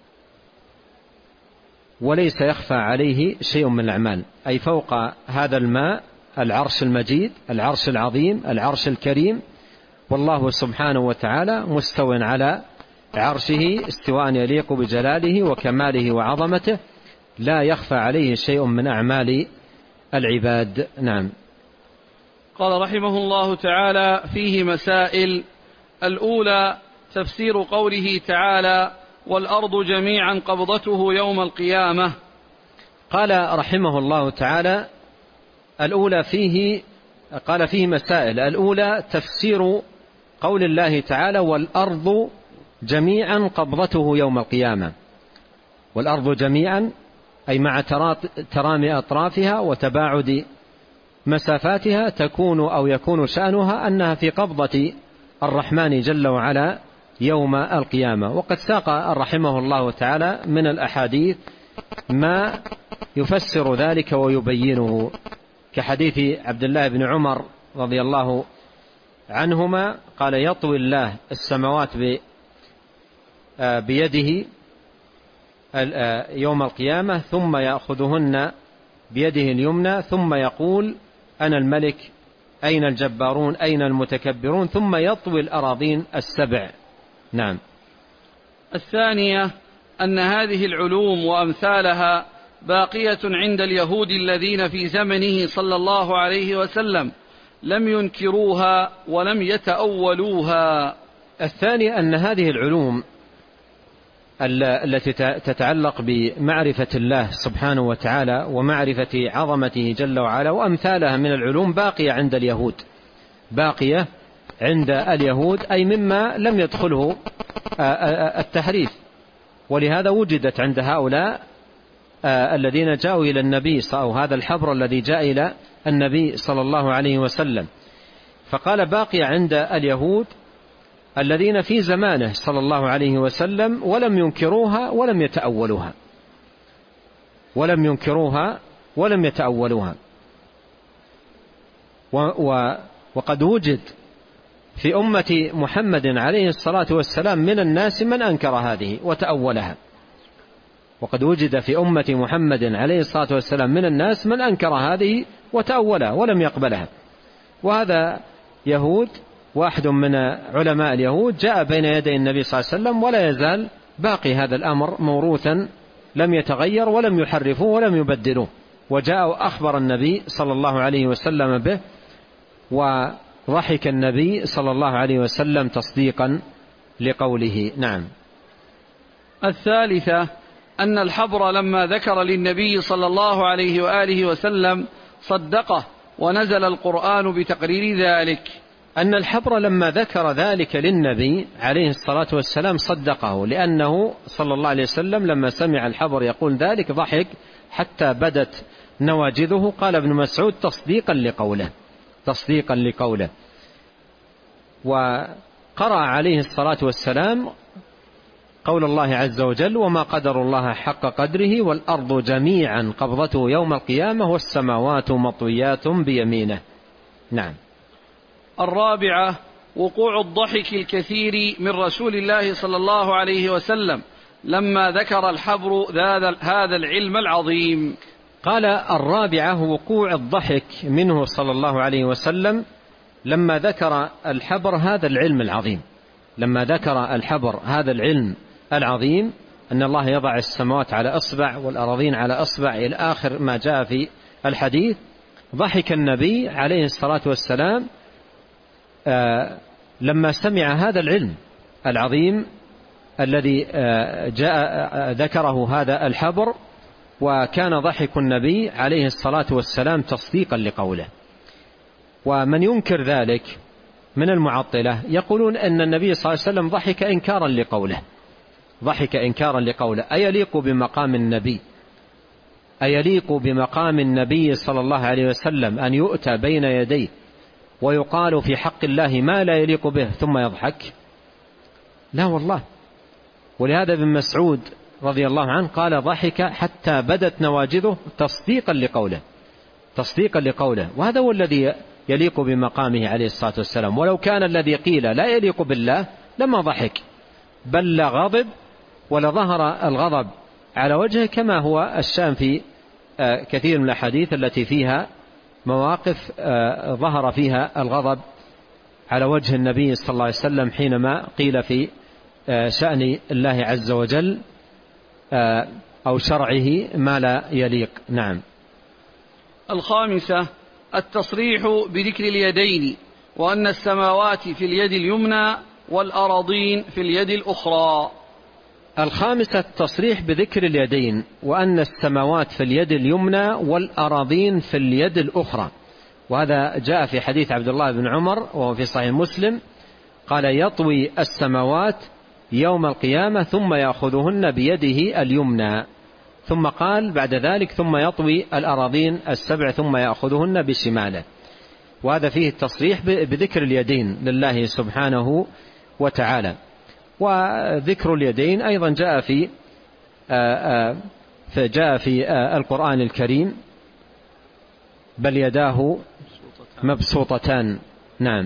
وليس يخفى عليه شيء من الأعمال، أي فوق هذا الماء العرش المجيد، العرش العظيم، العرش الكريم، والله سبحانه وتعالى مستوٍ على عرشه استواء يليق بجلاله وكماله وعظمته، لا يخفى عليه شيء من أعمال العباد. نعم. قال رحمه الله تعالى: فيه مسائل. الأولى تفسير قوله تعالى: والأرض جميعا قبضته يوم القيامة. قال رحمه الله تعالى: الأولى فيه قال فيه مسائل. الأولى تفسير قول الله تعالى: والأرض جميعا قبضته يوم القيامة. والأرض جميعا أي مع ترامي أطرافها وتباعد مسافاتها تكون أو يكون شأنها أنها في قبضة الرحمن جل وعلا يوم القيامة. وقد ساق رحمه الله تعالى من الأحاديث ما يفسر ذلك ويبينه، كحديث عبد الله بن عمر رضي الله عنهما قال: يطوي الله السماوات بيده يوم القيامة ثم يأخذهن بيده اليمنى ثم يقول: أنا الملك، أين الجبارون، أين المتكبرون، ثم يطوي الأراضين السبع. نعم. الثانية أن هذه العلوم وأمثالها باقية عند اليهود الذين في زمنه صلى الله عليه وسلم لم ينكروها ولم يتأولوها. الثانية أن هذه العلوم التي تتعلق بمعرفة الله سبحانه وتعالى ومعرفة عظمته جل وعلا وأمثالها من العلوم باقية عند اليهود، باقية عند اليهود أي مما لم يدخله التحريف، ولهذا وجدت عند هؤلاء الذين جاءوا إلى النبي أو هذا الحبر الذي جاء إلى النبي صلى الله عليه وسلم. فقال باقي عند اليهود الذين في زمانه صلى الله عليه وسلم ولم ينكروها ولم يتأولوها، ولم ينكروها ولم يتأولوها. وقد وجد في أمة محمد عليه الصلاة والسلام من الناس من أنكر هذه وتأولها، وقد وجد في أمة محمد عليه الصلاة والسلام من الناس من أنكر هذه وتأولها ولم يقبلها. وهذا يهود، واحد من علماء اليهود جاء بين يدي النبي صلى الله عليه وسلم، ولا يزال باقي هذا الأمر موروثا لم يتغير ولم يحرفوه ولم يبدلوه، وجاء أخبر النبي صلى الله عليه وسلم به، وضحك النبي صلى الله عليه وسلم تصديقا لقوله. نعم. الثالثة أن الحبر لما ذكر للنبي صلى الله عليه وآله وسلم صدقه، ونزل القرآن بتقرير ذلك. أن الحبر لما ذكر ذلك للنبي عليه الصلاة والسلام صدقه، لأنه صلى الله عليه وسلم لما سمع الحبر يقول ذلك ضحك حتى بدت نواجذه. قال ابن مسعود تصديقا لقوله، تصديقا لقوله. وقرأ عليه الصلاة والسلام قول الله عز وجل: وما قدر الله حق قدره والأرض جميعا قبضته يوم القيامة والسماوات مطويات بيمينه. نعم. الرابعة وقوع الضحك الكثير من رسول الله صلى الله عليه وسلم لما ذكر الحبر هذا العلم العظيم. قال الرابعة وقوع الضحك منه صلى الله عليه وسلم لما ذكر الحبر هذا العلم العظيم، لما ذكر الحبر هذا العلم العظيم أن الله يضع السماوات على أصبع والأراضين على أصبع إلى آخر ما جاء في الحديث. ضحك النبي عليه الصلاة والسلام آه لما سمع هذا العلم العظيم الذي آه جاء ذكره هذا الحبر، وكان ضحك النبي عليه الصلاة والسلام تصديقا لقوله. ومن ينكر ذلك من المعطلة يقولون أن النبي صلى الله عليه وسلم ضحك إنكارا لقوله، ضحك إنكارا لقوله. أيليق بمقام النبي، أيليق بمقام النبي صلى الله عليه وسلم أن يؤتى بين يديه ويقال في حق الله ما لا يليق به ثم يضحك؟ لا والله. ولهذا ابن مسعود رضي الله عنه قال ضحك حتى بدت نواجذه تصديقا لقوله، تصديقا لقوله. وهذا هو الذي يليق بمقامه عليه الصلاة والسلام. ولو كان الذي قيل لا يليق بالله لما ضحك، بل لا غضب ولا ظهر الغضب على وجهه، كما هو الشأن في كثير من الحديث التي فيها مواقف ظهر فيها الغضب على وجه النبي صلى الله عليه وسلم حينما قيل في شأن الله عز وجل أو شرعه ما لا يليق. نعم. الخامسة التصريح بذكر اليدين، وأن السماوات في اليد اليمنى والأراضين في اليد الأخرى. الخامسة التصريح بذكر اليدين، وأن السماوات في اليد اليمنى والأراضين في اليد الأخرى. وهذا جاء في حديث عبد الله بن عمر وهو في صحيح مسلم قال: يطوي السماوات يوم القيامة ثم يأخذهن بيده اليمنى، ثم قال بعد ذلك: ثم يطوي الأراضين السبع ثم يأخذهن بشماله. وهذا فيه التصريح بذكر اليدين لله سبحانه وتعالى. وذكر اليدين أيضا جاء في جاء في القرآن الكريم: بل يداه مبسوطتان. نعم.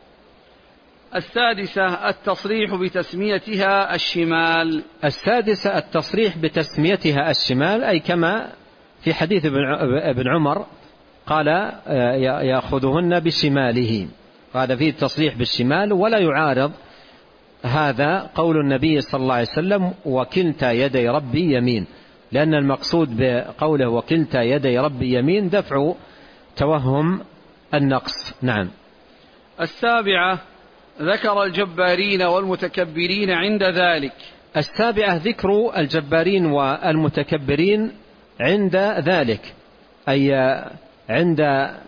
السادسة التصريح بتسميتها الشمال. السادسة التصريح بتسميتها الشمال، أي كما في حديث ابن عمر قال: يأخذهن بشماله. هذا فيه التصريح بالشمال، ولا يعارض هذا قول النبي صلى الله عليه وسلم: وكلتا يدي ربي يمين، لأن المقصود بقوله وكلتا يدي ربي يمين دفع توهم النقص. نعم. السابعة ذكر الجبارين والمتكبرين عند ذلك. السابعة ذكر الجبارين والمتكبرين عند ذلك، أي عند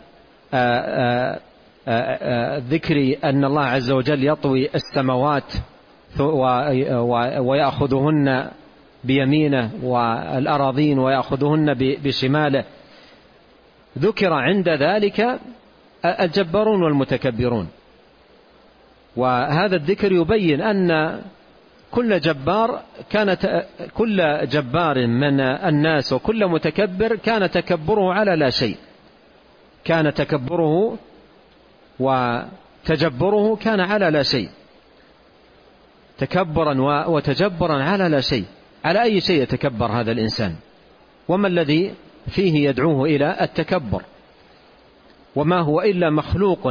ذكر أن الله عز وجل يطوي السماوات ويأخذهن بيمينه والأراضين ويأخذهن بشماله، ذكر عند ذلك الجبارون والمتكبرون. وهذا الذكر يبين أن كل جبار كانت كل جبار من الناس وكل متكبر كان تكبره على لا شيء، كان تكبره وتجبره كان على لا شيء، تكبرا وتجبرا على لا شيء. على أي شيء يتكبر هذا الإنسان؟ وما الذي فيه يدعوه إلى التكبر؟ وما هو إلا مخلوق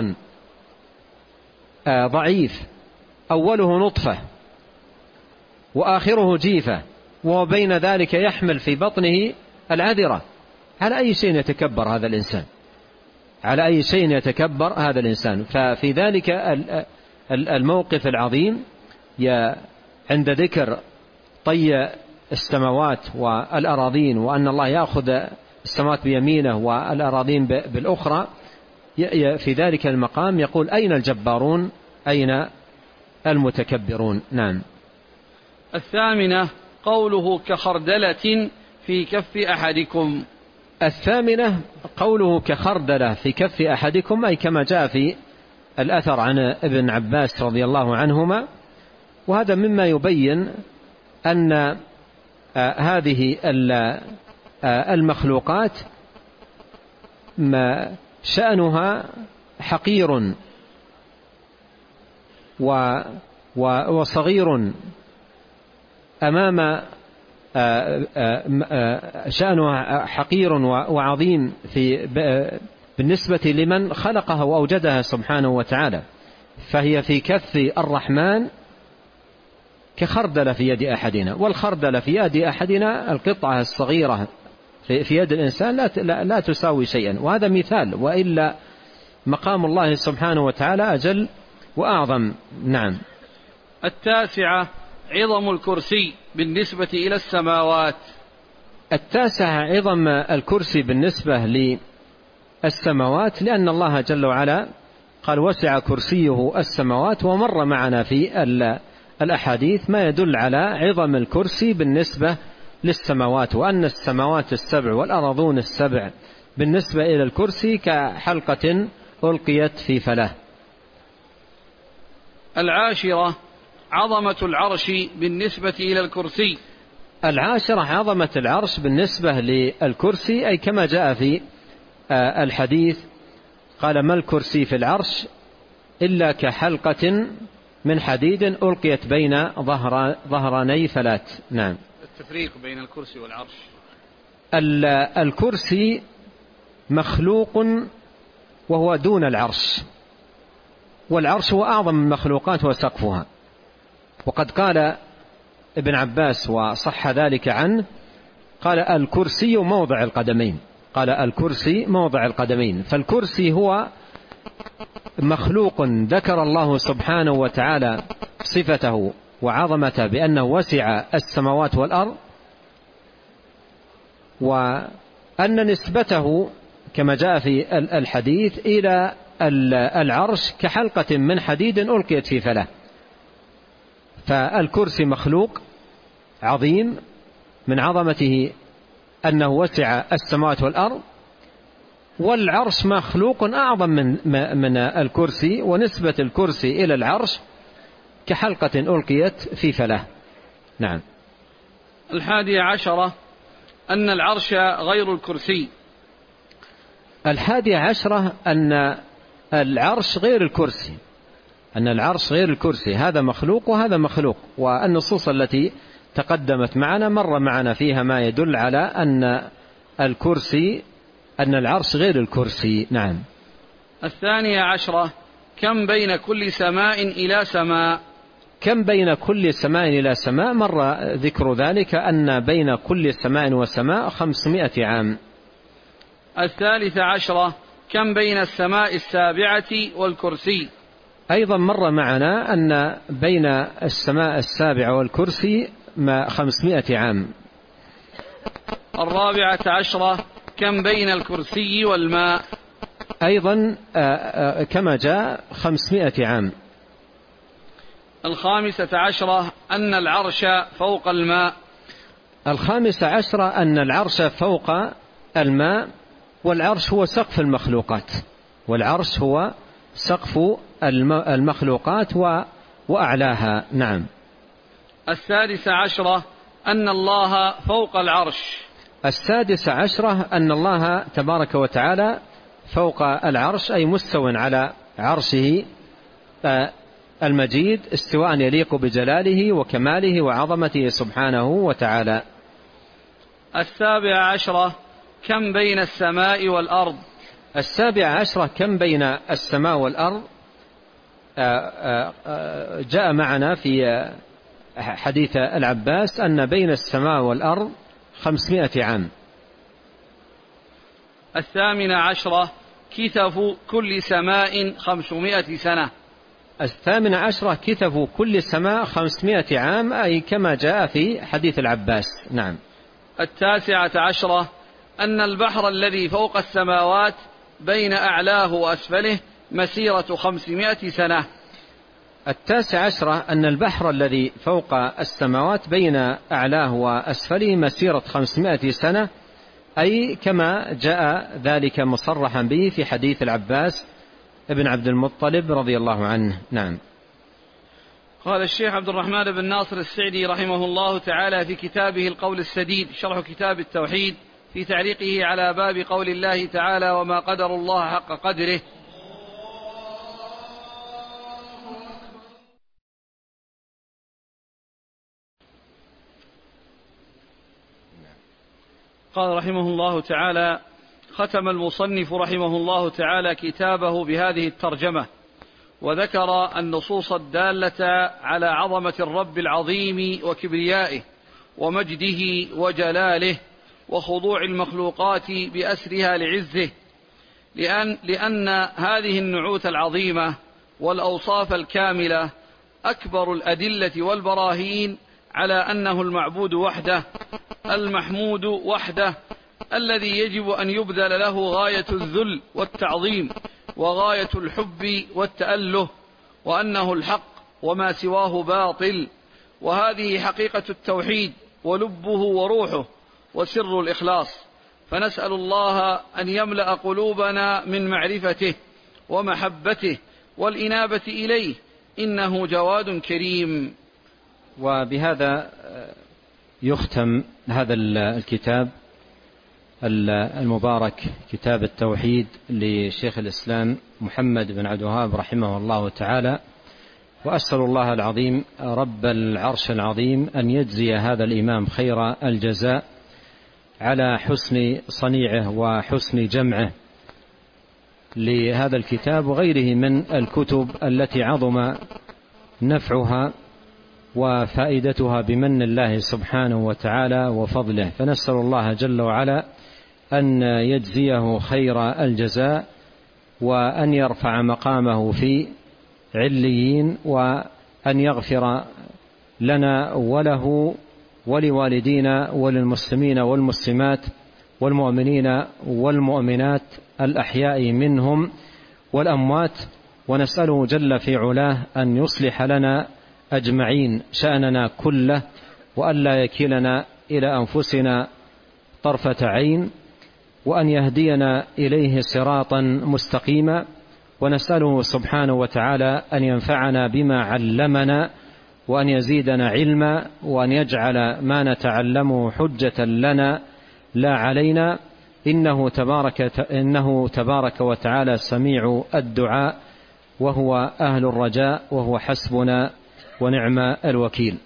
ضعيف، أوله نطفة وآخره جيفة، وبين ذلك يحمل في بطنه العذرة. على أي شيء يتكبر هذا الإنسان؟ على أي شيء يتكبر هذا الإنسان؟ ففي ذلك الموقف العظيم عند ذكر طي السماوات والأراضين، وأن الله يأخذ السماوات بيمينه والأراضين بالأخرى، في ذلك المقام يقول: أين الجبارون؟ أين المتكبرون؟ نعم. الثامنة قوله كخردلة في كف أحدكم. الثامنة قوله كخردلة في كف أحدكم، أي كما جاء في الأثر عن ابن عباس رضي الله عنهما. وهذا مما يبين أن هذه المخلوقات ما شأنها حقير وصغير أمام شأنها حقير وعظيم في بالنسبة لمن خلقها وأوجدها سبحانه وتعالى، فهي في كف الرحمن كخردلة في يد أحدنا. والخردلة في يد أحدنا القطعة الصغيرة في يد الإنسان لا, لا, لا تساوي شيئا، وهذا مثال، وإلا مقام الله سبحانه وتعالى أجل وأعظم. نعم. التاسعة عظم الكرسي بالنسبة إلى السماوات. التاسعة عظم الكرسي بالنسبة للسماوات، لأن الله جل وعلا قال: وسع كرسيه السماوات. ومر معنا في الأحاديث ما يدل على عظم الكرسي بالنسبة للسماوات، وأن السماوات السبع والأرضون السبع بالنسبة إلى الكرسي كحلقة ألقيت في فلاة. العاشرة عظمة العرش بالنسبة إلى الكرسي. العاشرة عظمة العرش بالنسبة للكرسي، أي كما جاء في الحديث قال: ما الكرسي في العرش إلا كحلقة من حديد ألقيت بين ظهر ظهراني فلاة. نعم. التفريق بين الكرسي والعرش. الكرسي مخلوق وهو دون العرش، والعرش هو أعظم المخلوقات وسقفها. وقد قال ابن عباس وصح ذلك عنه، قال: الكرسي موضع القدمين. قال: الكرسي موضع القدمين. فالكرسي هو مخلوق ذكر الله سبحانه وتعالى صفته وعظمته بأنه وسع السماوات والأرض، وأن نسبته كما جاء في الحديث إلى العرش كحلقة من حديد ألقيت في فلاة. فالكرسي مخلوق عظيم من عظمته أنه وسع السماوات والأرض، والعرش مخلوق أعظم من من الكرسي، ونسبة الكرسي إلى العرش كحلقة ألقيت في فلاة. نعم. الحادية عشرة أن العرش غير الكرسي. الحادية عشرة أن العرش غير الكرسي، أن العرش غير الكرسي، هذا مخلوق وهذا مخلوق. والنصوص التي تقدمت معنا مر معنا فيها ما يدل على أن الكرسي أن العرش غير الكرسي. نعم. الثانية عشرة كم بين كل سماء إلى سماء. كم بين كل سماء إلى سماء، مر ذكر ذلك أن بين كل سماء وسماء خمسمائة عام. الثالثة عشرة كم بين السماء السابعة والكرسي. أيضا مر معنا أن بين السماء السابعة والكرسي خمسمائة عام. الرابعة عشرة كم بين الكرسي والماء؟ أيضا كما جاء خمسمائة عام. الخامسة عشرة أن العرش فوق الماء. الخامسة عشرة أن العرش فوق الماء، والعرش هو سقف المخلوقات، والعرش هو سقف المخلوقات وأعلاها. نعم. السادسة عشرة أن الله فوق العرش. السادسة عشرة أن الله تبارك وتعالى فوق العرش، أي مستو على عرشه المجيد استواء يليق بجلاله وكماله وعظمته سبحانه وتعالى. السابعة عشرة كم بين السماء والأرض. السابعة عشرة كم بين السماء والأرض. جاء معنا في حديث العباس أن بين السماء والأرض خمسمائة عام. الثامنة عشرة كتف كل سماء خمسمائة سنة. الثامنة عشرة كتف كل سماء خمسمائة عام، أي كما جاء في حديث العباس. نعم. التاسعة عشرة أن البحر الذي فوق السماوات بين أعلاه وأسفله مسيرة خمسمائة سنة. التاسع عشرة أن البحر الذي فوق السماوات بين أعلاه وأسفله مسيرة خمسمائة سنة، أي كما جاء ذلك مصرحا به في حديث العباس ابن عبد المطلب رضي الله عنه. نعم. قال الشيخ عبد الرحمن بن ناصر السعدي رحمه الله تعالى في كتابه القول السديد شرح كتاب التوحيد في تعليقه على باب قول الله تعالى وما قدر الله حق قدره: قال رحمه الله تعالى: ختم المصنف رحمه الله تعالى كتابه بهذه الترجمة، وذكر النصوص الدالة على عظمة الرب العظيم وكبريائه ومجده وجلاله وخضوع المخلوقات بأسرها لعزه، لأن, لأن هذه النعوت العظيمة والأوصاف الكاملة أكبر الأدلة والبراهين على أنه المعبود وحده المحمود وحده الذي يجب أن يبذل له غاية الذل والتعظيم وغاية الحب والتأله، وأنه الحق وما سواه باطل. وهذه حقيقة التوحيد ولبه وروحه وسر الإخلاص، فنسأل الله أن يملأ قلوبنا من معرفته ومحبته والإنابة إليه، إنه جواد كريم. وبهذا يختم هذا الكتاب المبارك، كتاب التوحيد لشيخ الإسلام محمد بن عبد الوهاب رحمه الله تعالى. وأسأل الله العظيم رب العرش العظيم أن يجزي هذا الإمام خير الجزاء على حسن صنيعه وحسن جمعه لهذا الكتاب وغيره من الكتب التي عظم نفعها وفائدتها بمن الله سبحانه وتعالى وفضله. فنسأل الله جل وعلا أن يجزيه خير الجزاء وأن يرفع مقامه في عليين، وأن يغفر لنا وله ولوالدينا وللمسلمين والمسلمات والمؤمنين والمؤمنات الأحياء منهم والأموات. ونسأله جل في علاه أن يصلح لنا أجمعين شأننا كله، وأن لا يكلنا إلى أنفسنا طرفة عين، وأن يهدينا إليه صراطا مستقيما. ونسأله سبحانه وتعالى أن ينفعنا بما علمنا، وأن يزيدنا علما، وأن يجعل ما نتعلمه حجة لنا لا علينا، إنه تبارك, إنه تبارك وتعالى سميع الدعاء، وهو أهل الرجاء، وهو حسبنا ونعم الوكيل.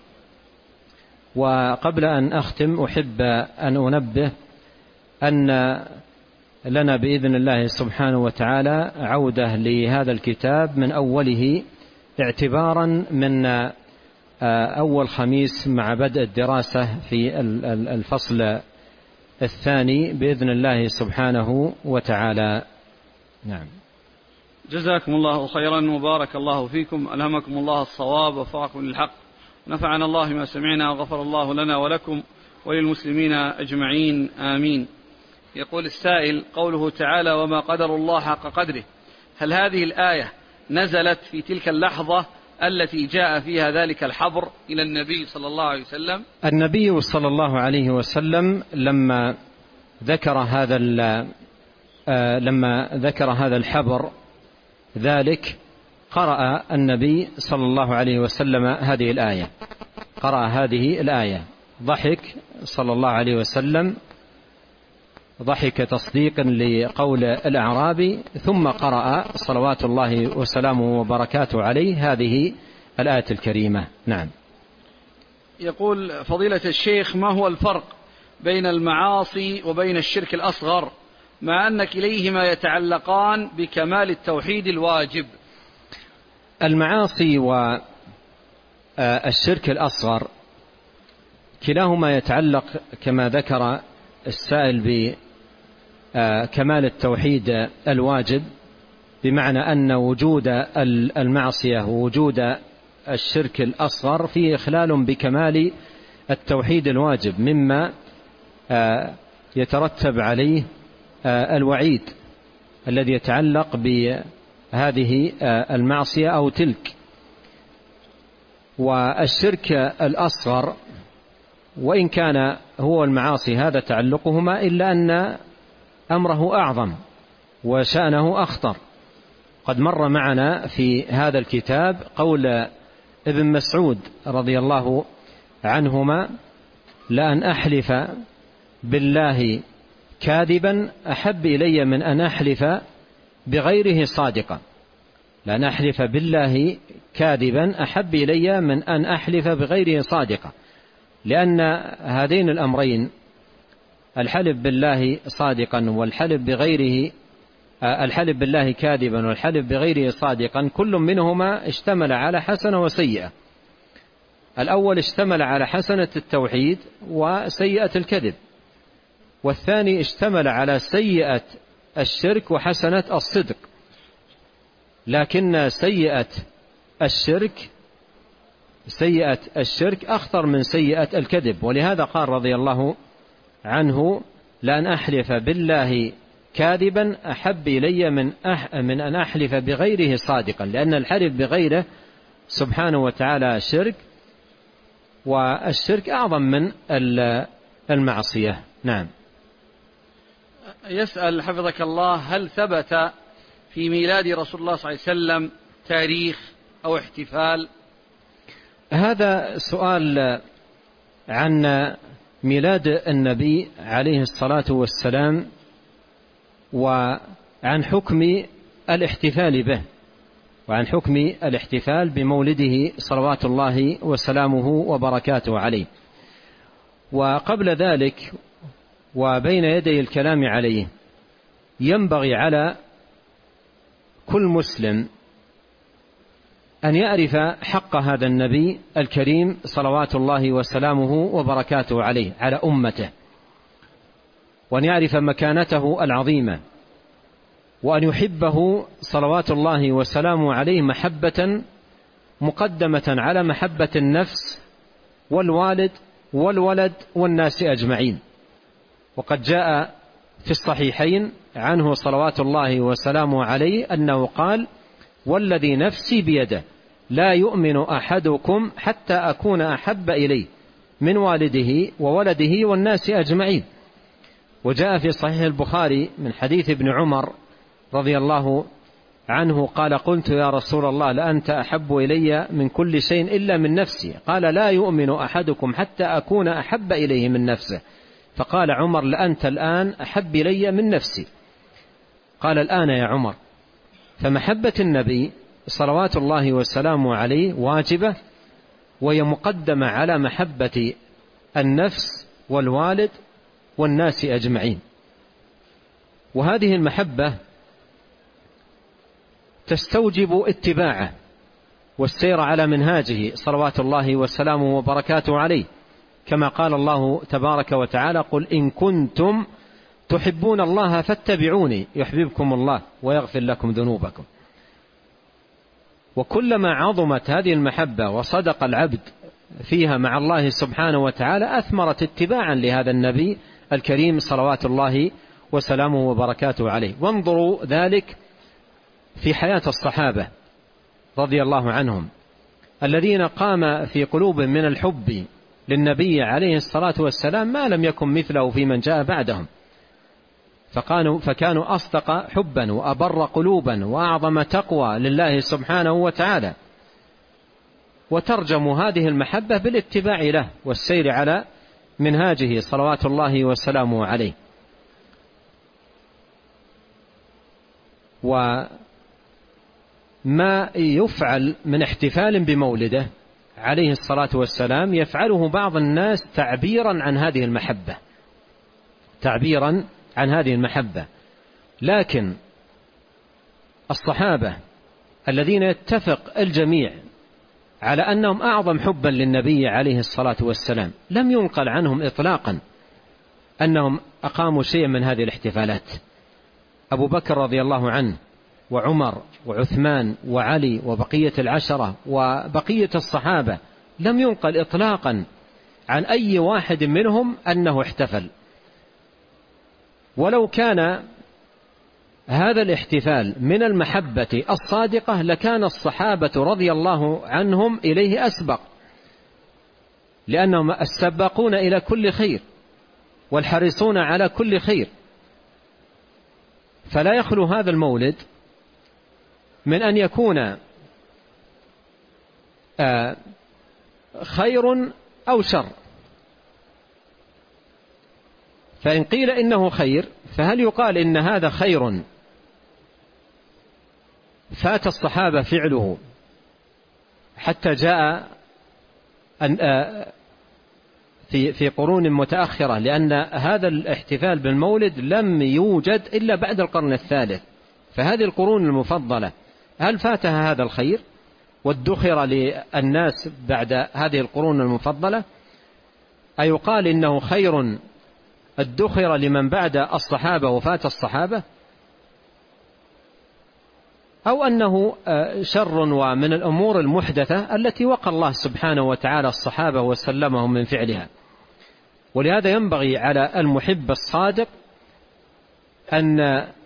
وقبل أن أختم أحب أن أنبه أن لنا بإذن الله سبحانه وتعالى عودة لهذا الكتاب من أوله، اعتبارا من أول خميس مع بدء الدراسة في الفصل الثاني بإذن الله سبحانه وتعالى. نعم. جزاكم الله خيرا وبارك الله فيكم، ألهمكم الله الصواب ووفقكم للحق، نفعنا الله ما سمعنا وغفر الله لنا ولكم وللمسلمين أجمعين آمين. يقول السائل: قوله تعالى وما قدر الله حق قدره، هل هذه الآية نزلت في تلك اللحظة التي جاء فيها ذلك الحبر إلى النبي صلى الله عليه وسلم؟ النبي صلى الله عليه وسلم لما ذكر هذا لما ذكر هذا الحبر ذلك قرأ النبي صلى الله عليه وسلم هذه الآية، قرأ هذه الآية، ضحك صلى الله عليه وسلم ضحك تصديقا لقول الأعرابي، ثم قرأ صلوات الله وسلامه وبركاته عليه هذه الآية الكريمة. نعم. يقول فضيلة الشيخ: ما هو الفرق بين المعاصي وبين الشرك الأصغر مع أن كليهما يتعلقان بكمال التوحيد الواجب؟ المعاصي والشرك الأصغر كلاهما يتعلق كما ذكر السائل بكمال التوحيد الواجب، بمعنى أن وجود المعصية ووجود الشرك الأصغر فيه إخلال بكمال التوحيد الواجب، مما يترتب عليه الوعيد الذي يتعلق بهذه المعصية أو تلك. والشرك الأصغر وإن كان هو المعاصي هذا تعلقهما، إلا أن أمره أعظم وشأنه أخطر. قد مر معنا في هذا الكتاب قول ابن مسعود رضي الله عنهما: لأن أحلف بالله كاذبا أحب إلي من أن أحلف بغيره صادقا. لأن أحلف بالله كاذبا أحب إلي من أن أحلف بغيره صادقا، لأن هذين الأمرين، الحلف بالله صادقا والحلف بغيره، الحلف بالله كاذبا والحلف بغيره صادقا، كل منهما اشتمل على حسنة وسيئة. الأول اشتمل على حسنة التوحيد وسيئة الكذب، والثاني اشتمل على سيئة الشرك وحسنة الصدق، لكن سيئة الشرك سيئة الشرك أخطر من سيئة الكذب. ولهذا قال رضي الله عنه: لأن أحلف بالله كاذبا أحب إلي من, أح من أن أحلف بغيره صادقا، لأن الحلف بغيره سبحانه وتعالى شرك، والشرك أعظم من المعصية. نعم. يسأل حفظك الله: هل ثبت في ميلاد رسول الله صلى الله عليه وسلم تاريخ أو احتفال؟ هذا سؤال عن ميلاد النبي عليه الصلاة والسلام وعن حكم الاحتفال به، وعن حكم الاحتفال بمولده صلوات الله وسلامه وبركاته عليه. وقبل ذلك وبين يدي الكلام عليه، ينبغي على كل مسلم أن يعرف حق هذا النبي الكريم صلوات الله وسلامه وبركاته عليه على أمته، وأن يعرف مكانته العظيمة، وأن يحبه صلوات الله وسلامه عليه محبة مقدمة على محبة النفس والوالد والولد والناس أجمعين. وقد جاء في الصحيحين عنه صلوات الله وسلامه عليه أنه قال: والذي نفسي بيده لا يؤمن أحدكم حتى أكون أحب إليه من والده وولده والناس أجمعين. وجاء في صحيح البخاري من حديث ابن عمر رضي الله عنه قال: قلت يا رسول الله لأنت أحب إلي من كل شيء إلا من نفسي. قال: لا يؤمن أحدكم حتى أكون أحب إليه من نفسه. فقال عمر: لأنت الآن أحب إلي من نفسي. قال: الآن يا عمر. فمحبة النبي صلوات الله وسلامه عليه واجبة، وهي مقدمة على محبة النفس والوالد والناس أجمعين. وهذه المحبة تستوجب اتباعه والسير على منهاجه صلوات الله وسلامه وبركاته عليه، كما قال الله تبارك وتعالى: قل إن كنتم تحبون الله فاتبعوني يحببكم الله ويغفر لكم ذنوبكم. وكلما عظمت هذه المحبة وصدق العبد فيها مع الله سبحانه وتعالى أثمرت اتباعا لهذا النبي الكريم صلوات الله وسلامه وبركاته عليه. وانظروا ذلك في حياة الصحابة رضي الله عنهم الذين قام في قلوب من الحب للنبي عليه الصلاة والسلام ما لم يكن مثله في من جاء بعدهم، فكانوا, فكانوا أصدق حبا وأبر قلوبا وأعظم تقوى لله سبحانه وتعالى، وترجموا هذه المحبة بالاتباع له والسير على منهاجه صلوات الله وسلامه عليه. وما يفعل من احتفال بمولده عليه الصلاة والسلام يفعله بعض الناس تعبيرا عن هذه المحبة، تعبيرا عن هذه المحبة. لكن الصحابة الذين يتفق الجميع على أنهم أعظم حبا للنبي عليه الصلاة والسلام لم ينقل عنهم إطلاقا أنهم أقاموا شيئا من هذه الاحتفالات. أبو بكر رضي الله عنه وعمر وعثمان وعلي وبقية العشرة وبقية الصحابة لم ينقل إطلاقا عن أي واحد منهم أنه احتفل. ولو كان هذا الاحتفال من المحبة الصادقة لكان الصحابة رضي الله عنهم إليه أسبق، لأنهم السباقون إلى كل خير والحريصون على كل خير. فلا يخلو هذا المولد من أن يكون خير أو شر. فإن قيل إنه خير فهل يقال إن هذا خير فات الصحابة فعله حتى جاء في في قرون متأخرة، لأن هذا الاحتفال بالمولد لم يوجد إلا بعد القرن الثالث، فهذه القرون المفضلة هل فاتها هذا الخير وادخر للناس بعد هذه القرون المفضلة؟ أيقال إنه خير ادخر لمن بعد الصحابة وفات الصحابة، أو أنه شر ومن الأمور المحدثة التي وقى الله سبحانه وتعالى الصحابة وسلمهم من فعلها؟ ولهذا ينبغي على المحب الصادق أن